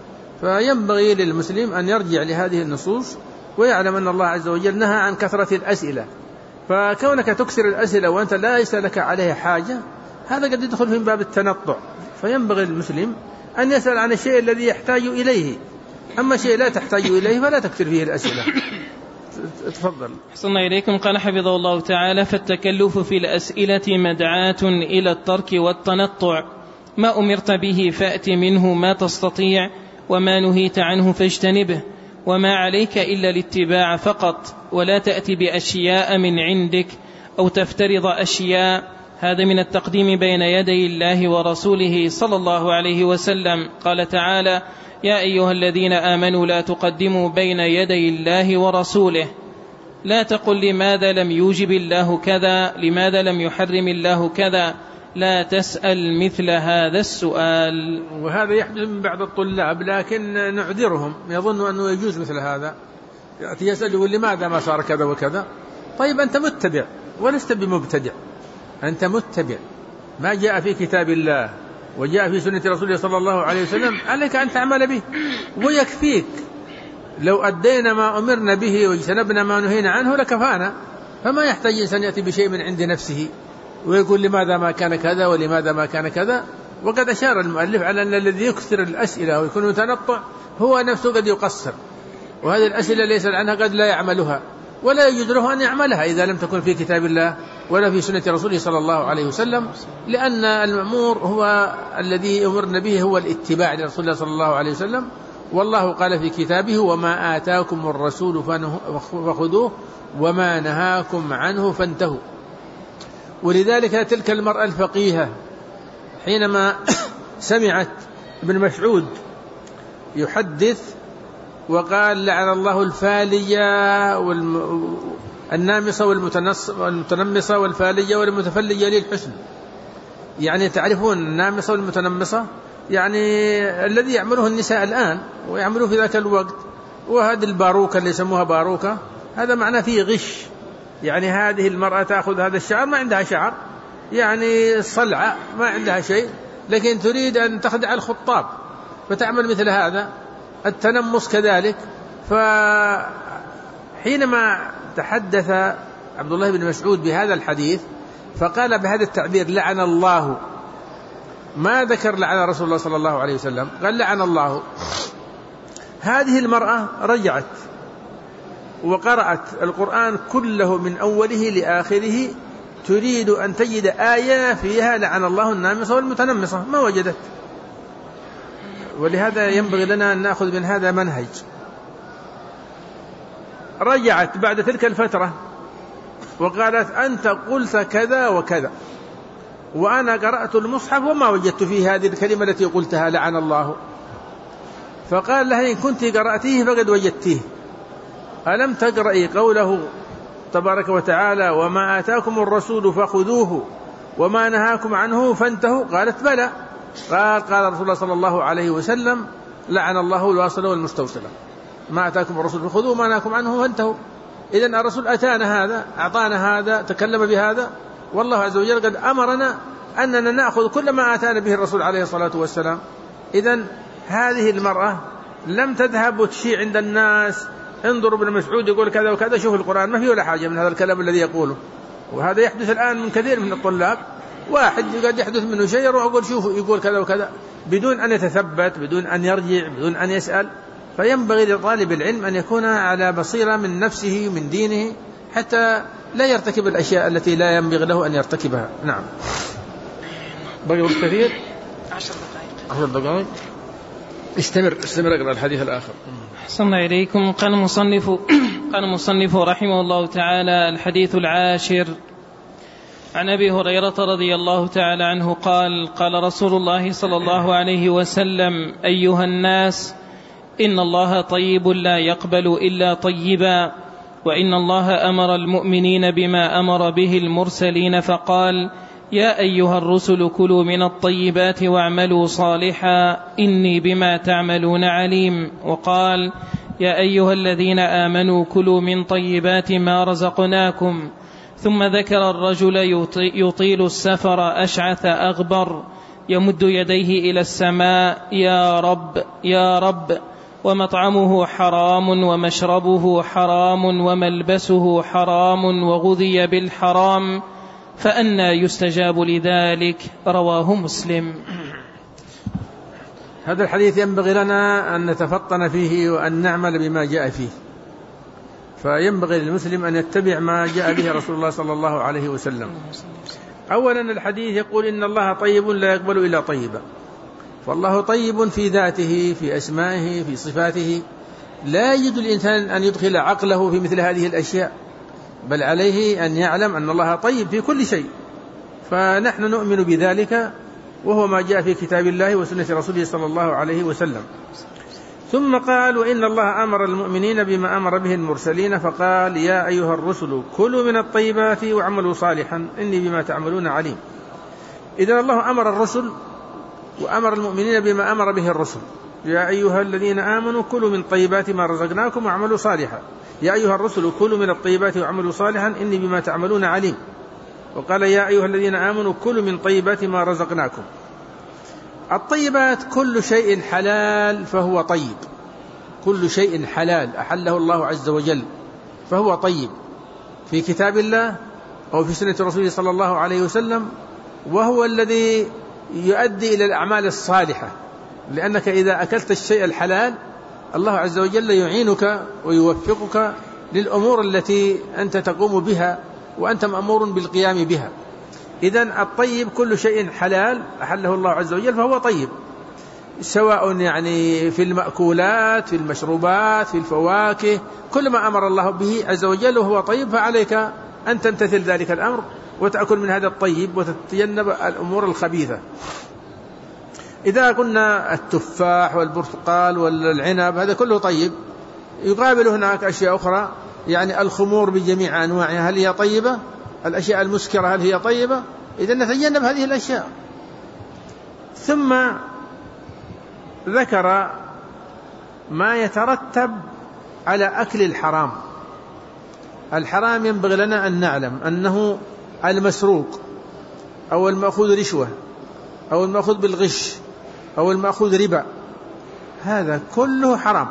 فينبغي للمسلم أن يرجع لهذه النصوص ويعلم أن الله عز وجل نهى عن كثرة الأسئلة، فكونك تكثر الأسئلة وأنت لا يسألك عليها حاجة هذا قد يدخل في باب التنطع، فينبغي للمسلم أن يسأل عن الشيء الذي يحتاج إليه، أما شيء لا تحتاج إليه فلا تكثر فيه الأسئلة. تفضل. أحسن إليكم. قال حفظه الله تعالى: فالتكلف في الأسئلة مدعاة إلى الترك والتنطع، ما أمرت به فأت منه ما تستطيع وما نهيت عنه فاجتنبه، وما عليك إلا الاتباع فقط، ولا تأتي بأشياء من عندك أو تفترض أشياء. هذا من التقديم بين يدي الله ورسوله صلى الله عليه وسلم. قال تعالى: يا أيها الذين آمنوا لا تقدموا بين يدي الله ورسوله. لا تقل لماذا لم يوجب الله كذا، لماذا لم يحرم الله كذا، لا تسأل مثل هذا السؤال. وهذا يحدث من بعض الطلاب، لكن نعذرهم، يظن أنه يجوز مثل هذا، يأتي يسأل يقول لماذا ما صار كذا وكذا. طيب أنت متبع ولست بمبتدع، أنت متبع ما جاء في كتاب الله وجاء في سنة رسوله صلى الله عليه وسلم، عليك أن تعمل به ويكفيك. لو أدينا ما أمرنا به واجتنبنا ما نهينا عنه لكفانا، فما يحتاج إنسان يأتي بشيء من عند نفسه ويقول لماذا ما كان كذا ولماذا ما كان كذا. وقد أشار المؤلف على أن الذي يكثر الأسئلة ويكون متنطع هو نفسه قد يقصر، وهذه الأسئلة ليس عنها قد لا يعملها ولا يجوز له أن يعملها إذا لم تكن في كتاب الله ولا في سنة رسوله صلى الله عليه وسلم، لأن المأمور هو الذي أمرنا به هو الاتباع لرسول الله صلى الله عليه وسلم. والله قال في كتابه: وما آتاكم الرسول فخذوه وما نهاكم عنه فانتهوا. ولذلك تلك المرأة الفقيهة حينما سمعت ابن مسعود يحدث وقال: لعن الله الفالية والنامصة والمتنمصة والفالية والمتفلية للحسن، يعني تعرفون النامصة والمتنمصة يعني الذي يعمله النساء الآن ويعملوه في ذاك الوقت، وهذه الباروكة اللي يسموها باروكة هذا معناه فيه غش، يعني هذه المرأة تأخذ هذا الشعر ما عندها شعر، يعني صلعة ما عندها شيء، لكن تريد أن تخدع الخطاب فتعمل مثل هذا. التنمص كذلك. فحينما تحدث عبد الله بن مسعود بهذا الحديث فقال بهذا التعبير: لعن الله، ما ذكر لعن رسول الله صلى الله عليه وسلم، قال لعن الله. هذه المرأة رجعت وقرأت القرآن كله من أوله لآخره تريد أن تجد آية فيها لعن الله النامصة والمتنمصة، ما وجدت. ولهذا ينبغي لنا أن نأخذ من هذا منهج. رجعت بعد تلك الفترة وقالت: أنت قلت كذا وكذا وأنا قرأت المصحف وما وجدت فيه هذه الكلمة التي قلتها لعن الله. فقال لها: إن كنت قرأتيه فقد وجدتيه، ألم تقرأي قوله تبارك وتعالى: وما آتاكم الرسول فخذوه وما نهاكم عنه فانتهوا؟ قالت: بلى. قال: قال رسول الله صلى الله عليه وسلم: لعن الله الواصل والمستوصلة، ما أتاكم الرسول فخذوه ما نهاكم عنه فانتهوا. إذن الرسول أتانا هذا، أعطانا هذا، تكلم بهذا، والله عز وجل قد أمرنا أننا نأخذ كل ما آتانا به الرسول عليه الصلاة والسلام. إذن هذه المرأة لم تذهب وتشيع عند الناس: انظروا ابن مسعود يقول كذا وكذا، شوف القرآن ما فيه ولا حاجة من هذا الكلام الذي يقوله. وهذا يحدث الآن من كثير من الطلاب، واحد قد يحدث منه شيء يروح يقول شوفوا يقول كذا وكذا بدون أن يتثبت، بدون أن يرجع، بدون أن يسأل. فينبغي لطالب العلم أن يكون على بصيرة من نفسه ومن دينه حتى لا يرتكب الأشياء التي لا ينبغي له أن يرتكبها. نعم. بقي وقت كثير، عشر دقائق. عشر دقائق. استمر استمر اقرأ الحديث الآخر. أحسن إليكم. قال المصنف قال المصنف رحمه الله تعالى: الحديث العاشر عن أبي هريرة رضي الله تعالى عنه قال: قال رسول الله صلى الله عليه وسلم: أيها الناس، إن الله طيب لا يقبل إلا طيبا، وإن الله أمر المؤمنين بما أمر به المرسلين فقال: يا أيها الرسل كلوا من الطيبات واعملوا صالحا إني بما تعملون عليم. وقال: يا أيها الذين آمنوا كلوا من طيبات ما رزقناكم. ثم ذكر الرجل يطيل السفر أشعث أغبر يمد يديه إلى السماء: يا رب يا رب، ومطعمه حرام ومشربه حرام وملبسه حرام وغذي بالحرام، فأنى يستجاب لذلك؟ رواه مسلم. هذا الحديث ينبغي لنا أن نتفطن فيه وأن نعمل بما جاء فيه، فينبغي للمسلم أن يتبع ما جاء به رسول الله صلى الله عليه وسلم. أولا الحديث يقول إن الله طيب لا يقبل إلا طيبا، فالله طيب في ذاته، في أسمائه، في صفاته، لا يجد الإنسان أن يدخل عقله في مثل هذه الأشياء، بل عليه أن يعلم أن الله طيب في كل شيء، فنحن نؤمن بذلك، وهو ما جاء في كتاب الله وسنة رسوله صلى الله عليه وسلم. ثم قال: وإن الله أمر المؤمنين بما أمر به المرسلين فقال: يا أيها الرسل كلوا من الطيبات واعملوا صالحا إني بما تعملون عليم. إذن الله أمر الرسل وأمر المؤمنين بما أمر به الرسل: يا أيها الذين آمنوا كلوا من طيبات ما رزقناكم واعملوا صالحا. يا أيها الرسل كلوا من الطيبات واعملوا صالحا إني بما تعملون عليم. وقال: يا أيها الذين آمنوا كلوا من طيبات ما رزقناكم. الطيبات كل شيء حلال فهو طيب، كل شيء حلال أحله الله عز وجل فهو طيب في كتاب الله أو في سنة رسوله صلى الله عليه وسلم، وهو الذي يؤدي إلى الأعمال الصالحة، لأنك إذا أكلت الشيء الحلال الله عز وجل يعينك ويوفقك للأمور التي أنت تقوم بها وأنت مأمور بالقيام بها. إذن الطيب كل شيء حلال أحله الله عز وجل فهو طيب، سواء يعني في المأكولات، في المشروبات، في الفواكه، كل ما أمر الله به عز وجل وهو طيب، فعليك أن تمتثل ذلك الأمر وتأكل من هذا الطيب وتتجنب الأمور الخبيثة. إذا قلنا التفاح والبرتقال والعنب هذا كله طيب، يقابل هناك أشياء أخرى، يعني الخمور بجميع أنواعها هل هي طيبة؟ الأشياء المسكرة هل هي طيبة؟ إذن نتجنب هذه الأشياء. ثم ذكر ما يترتب على أكل الحرام. الحرام ينبغي لنا أن نعلم أنه المسروق أو المأخوذ رشوة أو المأخوذ بالغش أو المأخوذ ربا، هذا كله حرام.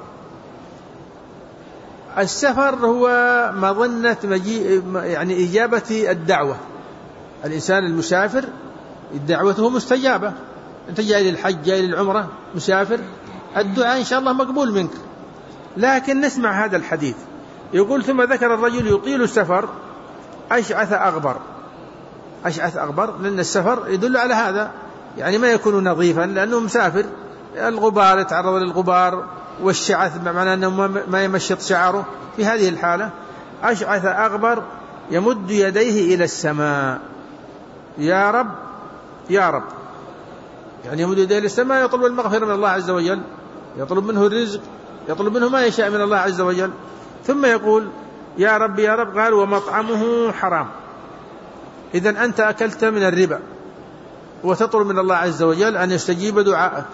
السفر هو مظنة مجيء يعني إجابة الدعوة، الإنسان المسافر دعوته مستجابة، أنت جاي للحج جاي للعمرة مسافر، الدعاء إن شاء الله مقبول منك. لكن نسمع هذا الحديث يقول: ثم ذكر الرجل يطيل السفر أشعث أغبر. أشعث أغبر لأن السفر يدل على هذا، يعني ما يكون نظيفا لأنه مسافر، الغبار يتعرض للغبار، والشعث بمعنى أنه ما يمشط شعره. في هذه الحالة أشعث أغبر يمد يديه إلى السماء: يا رب يا رب، يعني يمد يديه إلى السماء يطلب المغفرة من الله عز وجل، يطلب منه الرزق، يطلب منه ما يشاء من الله عز وجل. ثم يقول: يا رب يا رب. قال: ومطعمه حرام. إذن أنت أكلت من الربا وتطلب من الله عز وجل أن يستجيب دعائك.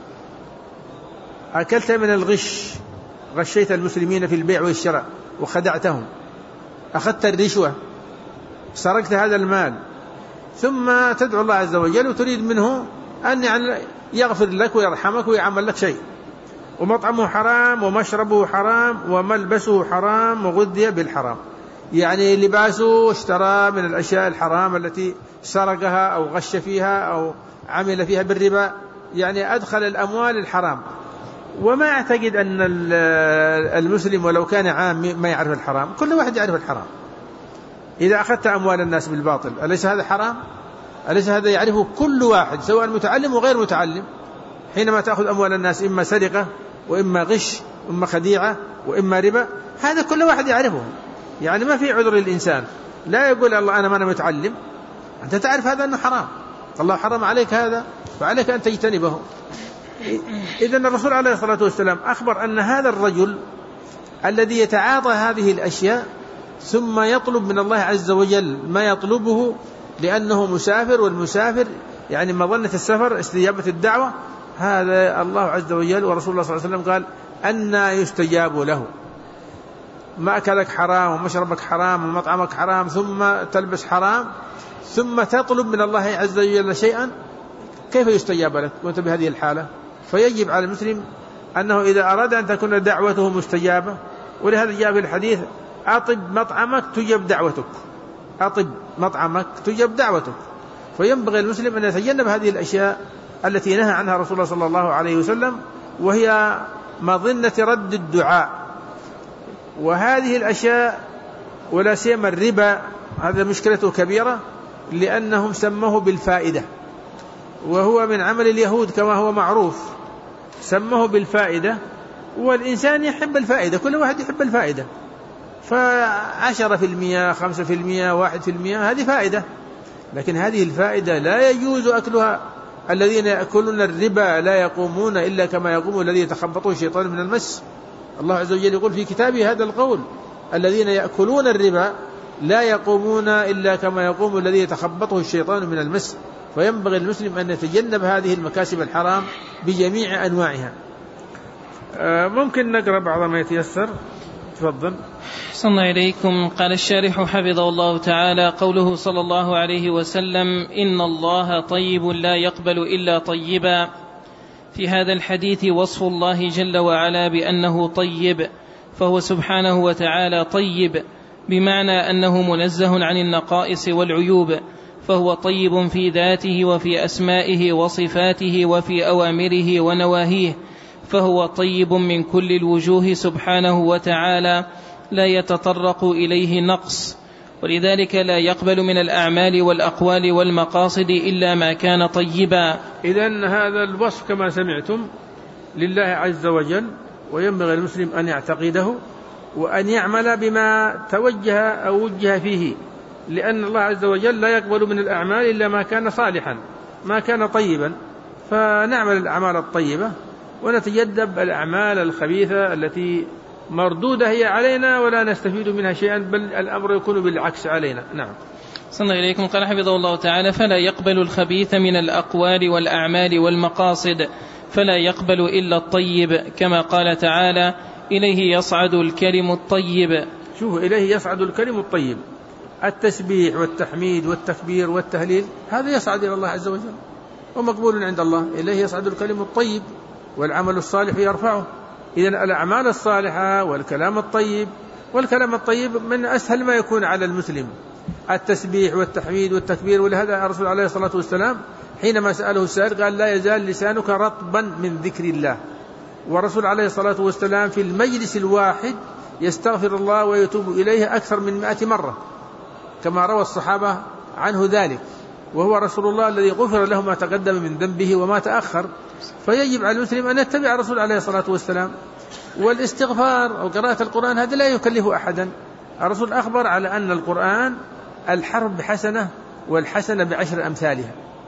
أكلت من الغش، غشيت المسلمين في البيع والشراء وخدعتهم. أخذت الرشوة، سرقت هذا المال، ثم تدعو الله عز وجل وتريد منه أن يغفر لك ويرحمك ويعمل لك شيء. ومطعمه حرام ومشربه حرام وملبسه حرام وغذي بالحرام، يعني لباسه اشترى من الأشياء الحرام التي سرقها أو غش فيها أو عمل فيها بالربا، يعني أدخل الأموال الحرام. وما أعتقد أن المسلم ولو كان عام ما يعرف الحرام، كل واحد يعرف الحرام. إذا أخذت أموال الناس بالباطل أليس هذا حرام؟ أليس هذا يعرفه كل واحد سواء متعلم وغير متعلم؟ حينما تأخذ أموال الناس إما سرقة وإما غش وإما خديعة وإما ربا، هذا كل واحد يعرفه، يعني ما في عذر للإنسان. لا يقول الله أنا ما أنا متعلم، أنت تعرف هذا أنه حرام، الله حرم عليك هذا فعليك أن تجتنبه. إذن الرسول عليه الصلاة والسلام أخبر أن هذا الرجل الذي يتعاطى هذه الأشياء ثم يطلب من الله عز وجل ما يطلبه لأنه مسافر، والمسافر يعني مظنة السفر استجابة الدعوة، هذا الله عز وجل ورسول الله صلى الله عليه وسلم قال أن يستجاب له. مأكلك حرام ومشربك حرام ومطعمك حرام ثم تلبس حرام ثم تطلب من الله عز وجل شيئا، كيف يستجاب لك وأنت بهذه الحالة؟ فيجب على المسلم أنه إذا أراد أن تكون دعوته مستجابة، ولهذا جاء في الحديث أطب مطعمك تجب دعوتك، أطب مطعمك تجب دعوتك. فينبغي المسلم أن يتجنب هذه الأشياء التي نهى عنها رسول الله صلى الله عليه وسلم، وهي مظنة رد الدعاء. وهذه الأشياء ولا سيما الربا هذا مشكلته كبيرة، لأنهم سموه بالفائدة، وهو من عمل اليهود كما هو معروف، سموه بالفائدة، والإنسان يحب الفائدة، كل واحد يحب الفائدة، فعشرة في المية خمسة في المية واحد في المية هذه فائدة، لكن هذه الفائدة لا يجوز أكلها. الذين يأكلون الربا لا يقومون إلا كما يقوم الذي يتخبطه الشيطان من المس. الله عز وجل يقول في كتابه هذا القول: الذين يأكلون الربا لا يقومون إلا كما يقوم الذي يتخبطه الشيطان من المس. فينبغي المسلم أن يتجنب هذه المكاسب الحرام بجميع أنواعها. ممكن نقرأ بعض ما يتيسر؟ تفضل. صلى إليكم. قال الشارح حفظه الله تعالى: قوله صلى الله عليه وسلم: إن الله طيب لا يقبل إلا طيبا. في هذا الحديث وصف الله جل وعلا بأنه طيب، فهو سبحانه وتعالى طيب، بمعنى أنه منزه عن النقائص والعيوب، فهو طيب في ذاته وفي أسمائه وصفاته وفي أوامره ونواهيه، فهو طيب من كل الوجوه سبحانه وتعالى، لا يتطرق إليه نقص، ولذلك لا يقبل من الأعمال والأقوال والمقاصد إلا ما كان طيبا. إذن هذا الوصف كما سمعتم لله عز وجل، وينبغي المسلم أن يعتقده وأن يعمل بما توجه أو وجه فيه، لأن الله عز وجل لا يقبل من الأعمال إلا ما كان صالحا، ما كان طيبا، فنعمل الأعمال الطيبة ونتجنب الأعمال الخبيثة التي مردودة هي علينا ولا نستفيد منها شيئا، بل الأمر يكون بالعكس علينا. نعم. صلى الله إليكم. قال حفظه الله تعالى: فلا يقبل الخبيث من الأقوال والأعمال والمقاصد، فلا يقبل إلا الطيب، كما قال تعالى: إليه يصعد الكلم الطيب. شوف، إليه يصعد الكلم الطيب، التسبيح والتحميد والتكبير والتهليل هذا يصعد إلى الله عز وجل ومقبول عند الله. إليه يصعد الكلم الطيب والعمل الصالح يرفعه. إذن الأعمال الصالحة والكلام الطيب، والكلام الطيب من أسهل ما يكون على المسلم، التسبيح والتحميد والتكبير. ولهذا الرسول عليه الصلاة والسلام حينما سأله السائل قال: لا يزال لسانك رطبا من ذكر الله. والرسول عليه الصلاة والسلام في المجلس الواحد يستغفر الله ويتوب إليه أكثر من مئة مرة، كما روى الصحابة عنه ذلك، وهو رسول الله الذي غفر له ما تقدم من ذنبه وما تأخر. فيجب على المسلم أن يتبع الرسول عليه الصلاة والسلام. والاستغفار أو قراءة القرآن هذا لا يكلف أحدا. الرسول أخبر على أن القرآن الحرف بحسنة والحسنة بعشر أمثالها.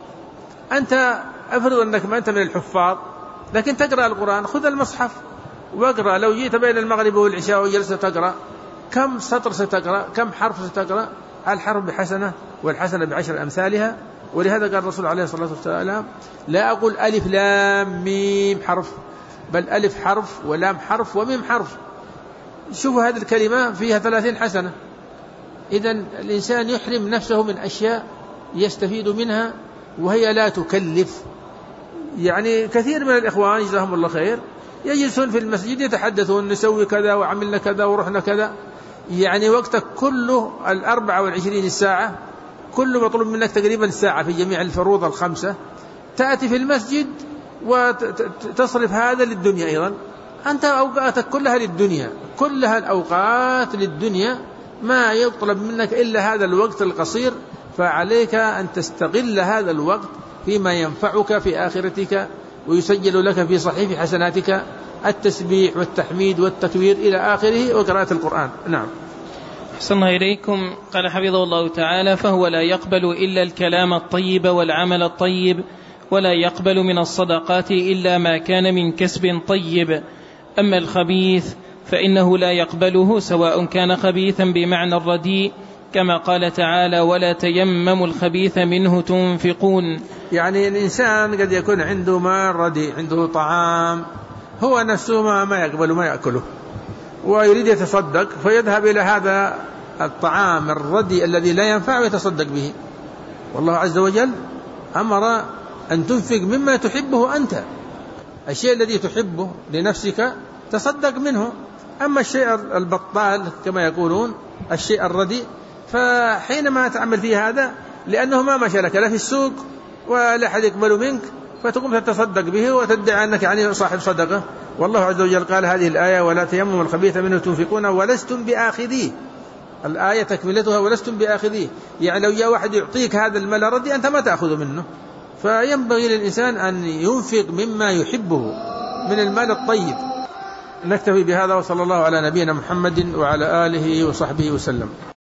أنت أفرض أنك ما أنت من الحفاظ لكن تقرأ القرآن، خذ المصحف واقرأ. لو جيت بين المغرب والعشاء وجلست تقرأ، كم سطر ستقرأ؟ كم حرف ستقرأ؟ الحرف بحسنة والحسنة بعشر أمثالها. ولهذا قال الرسول عليه الصلاة والسلام: لا أقول ألف لام ميم حرف، بل ألف حرف ولام حرف وميم حرف. شوفوا هذه الكلمة فيها ثلاثين حسنة. إذن الإنسان يحرم نفسه من أشياء يستفيد منها وهي لا تكلف. يعني كثير من الإخوان جزاهم الله خير يجلسون في المسجد يتحدثون: نسوي كذا وعملنا كذا ورحنا كذا. يعني وقتك كله الأربعة والعشرين الساعة كله مطلوب منك تقريبا الساعة في جميع الفروض الخمسة، تأتي في المسجد وتصرف هذا للدنيا. أيضا أنت أوقاتك كلها للدنيا، كلها الأوقات للدنيا، ما يطلب منك إلا هذا الوقت القصير. فعليك أن تستغل هذا الوقت فيما ينفعك في آخرتك، ويسجل لك في صحيف حسناتك التسبيح والتحميد والتكبير إلى آخره، وقراءة القرآن. نعم. أحسن الله إليكم. قال حفظه الله تعالى: فهو لا يقبل إلا الكلام الطيب والعمل الطيب، ولا يقبل من الصدقات إلا ما كان من كسب طيب. أما الخبيث فإنه لا يقبله سواء كان خبيثا بمعنى الرديء، كما قال تعالى ولا تيمموا الخبيث منه تنفقون. يعني الإنسان قد يكون عنده مال رديء، عنده طعام هو نفسه ما, ما يقبل ما يأكله، ويريد يتصدق فيذهب إلى هذا الطعام الرديء الذي لا ينفع ويتصدق به. والله عز وجل أمر أن تنفق مما تحبه أنت، الشيء الذي تحبه لنفسك تصدق منه. أما الشيء البطال كما يقولون الشيء الرديء، فحينما تعمل فيه هذا لأنه ما مشى لك لا في السوق ولا أحد يقبل منك، فتقوم تتصدق به وتدعي أنك يعني صاحب صدقة. والله عز وجل قال هذه الآية ولا تيمموا الخبيث منه تنفقون ولستم بآخذيه، الآية تكملتها ولستم بآخذيه، يعني لو جاء واحد يعطيك هذا المال ردي أنت ما تأخذ منه. فينبغي للإنسان أن ينفق مما يحبه من المال الطيب. نكتفي بهذا، وصلى الله على نبينا محمد وعلى آله وصحبه وسلم.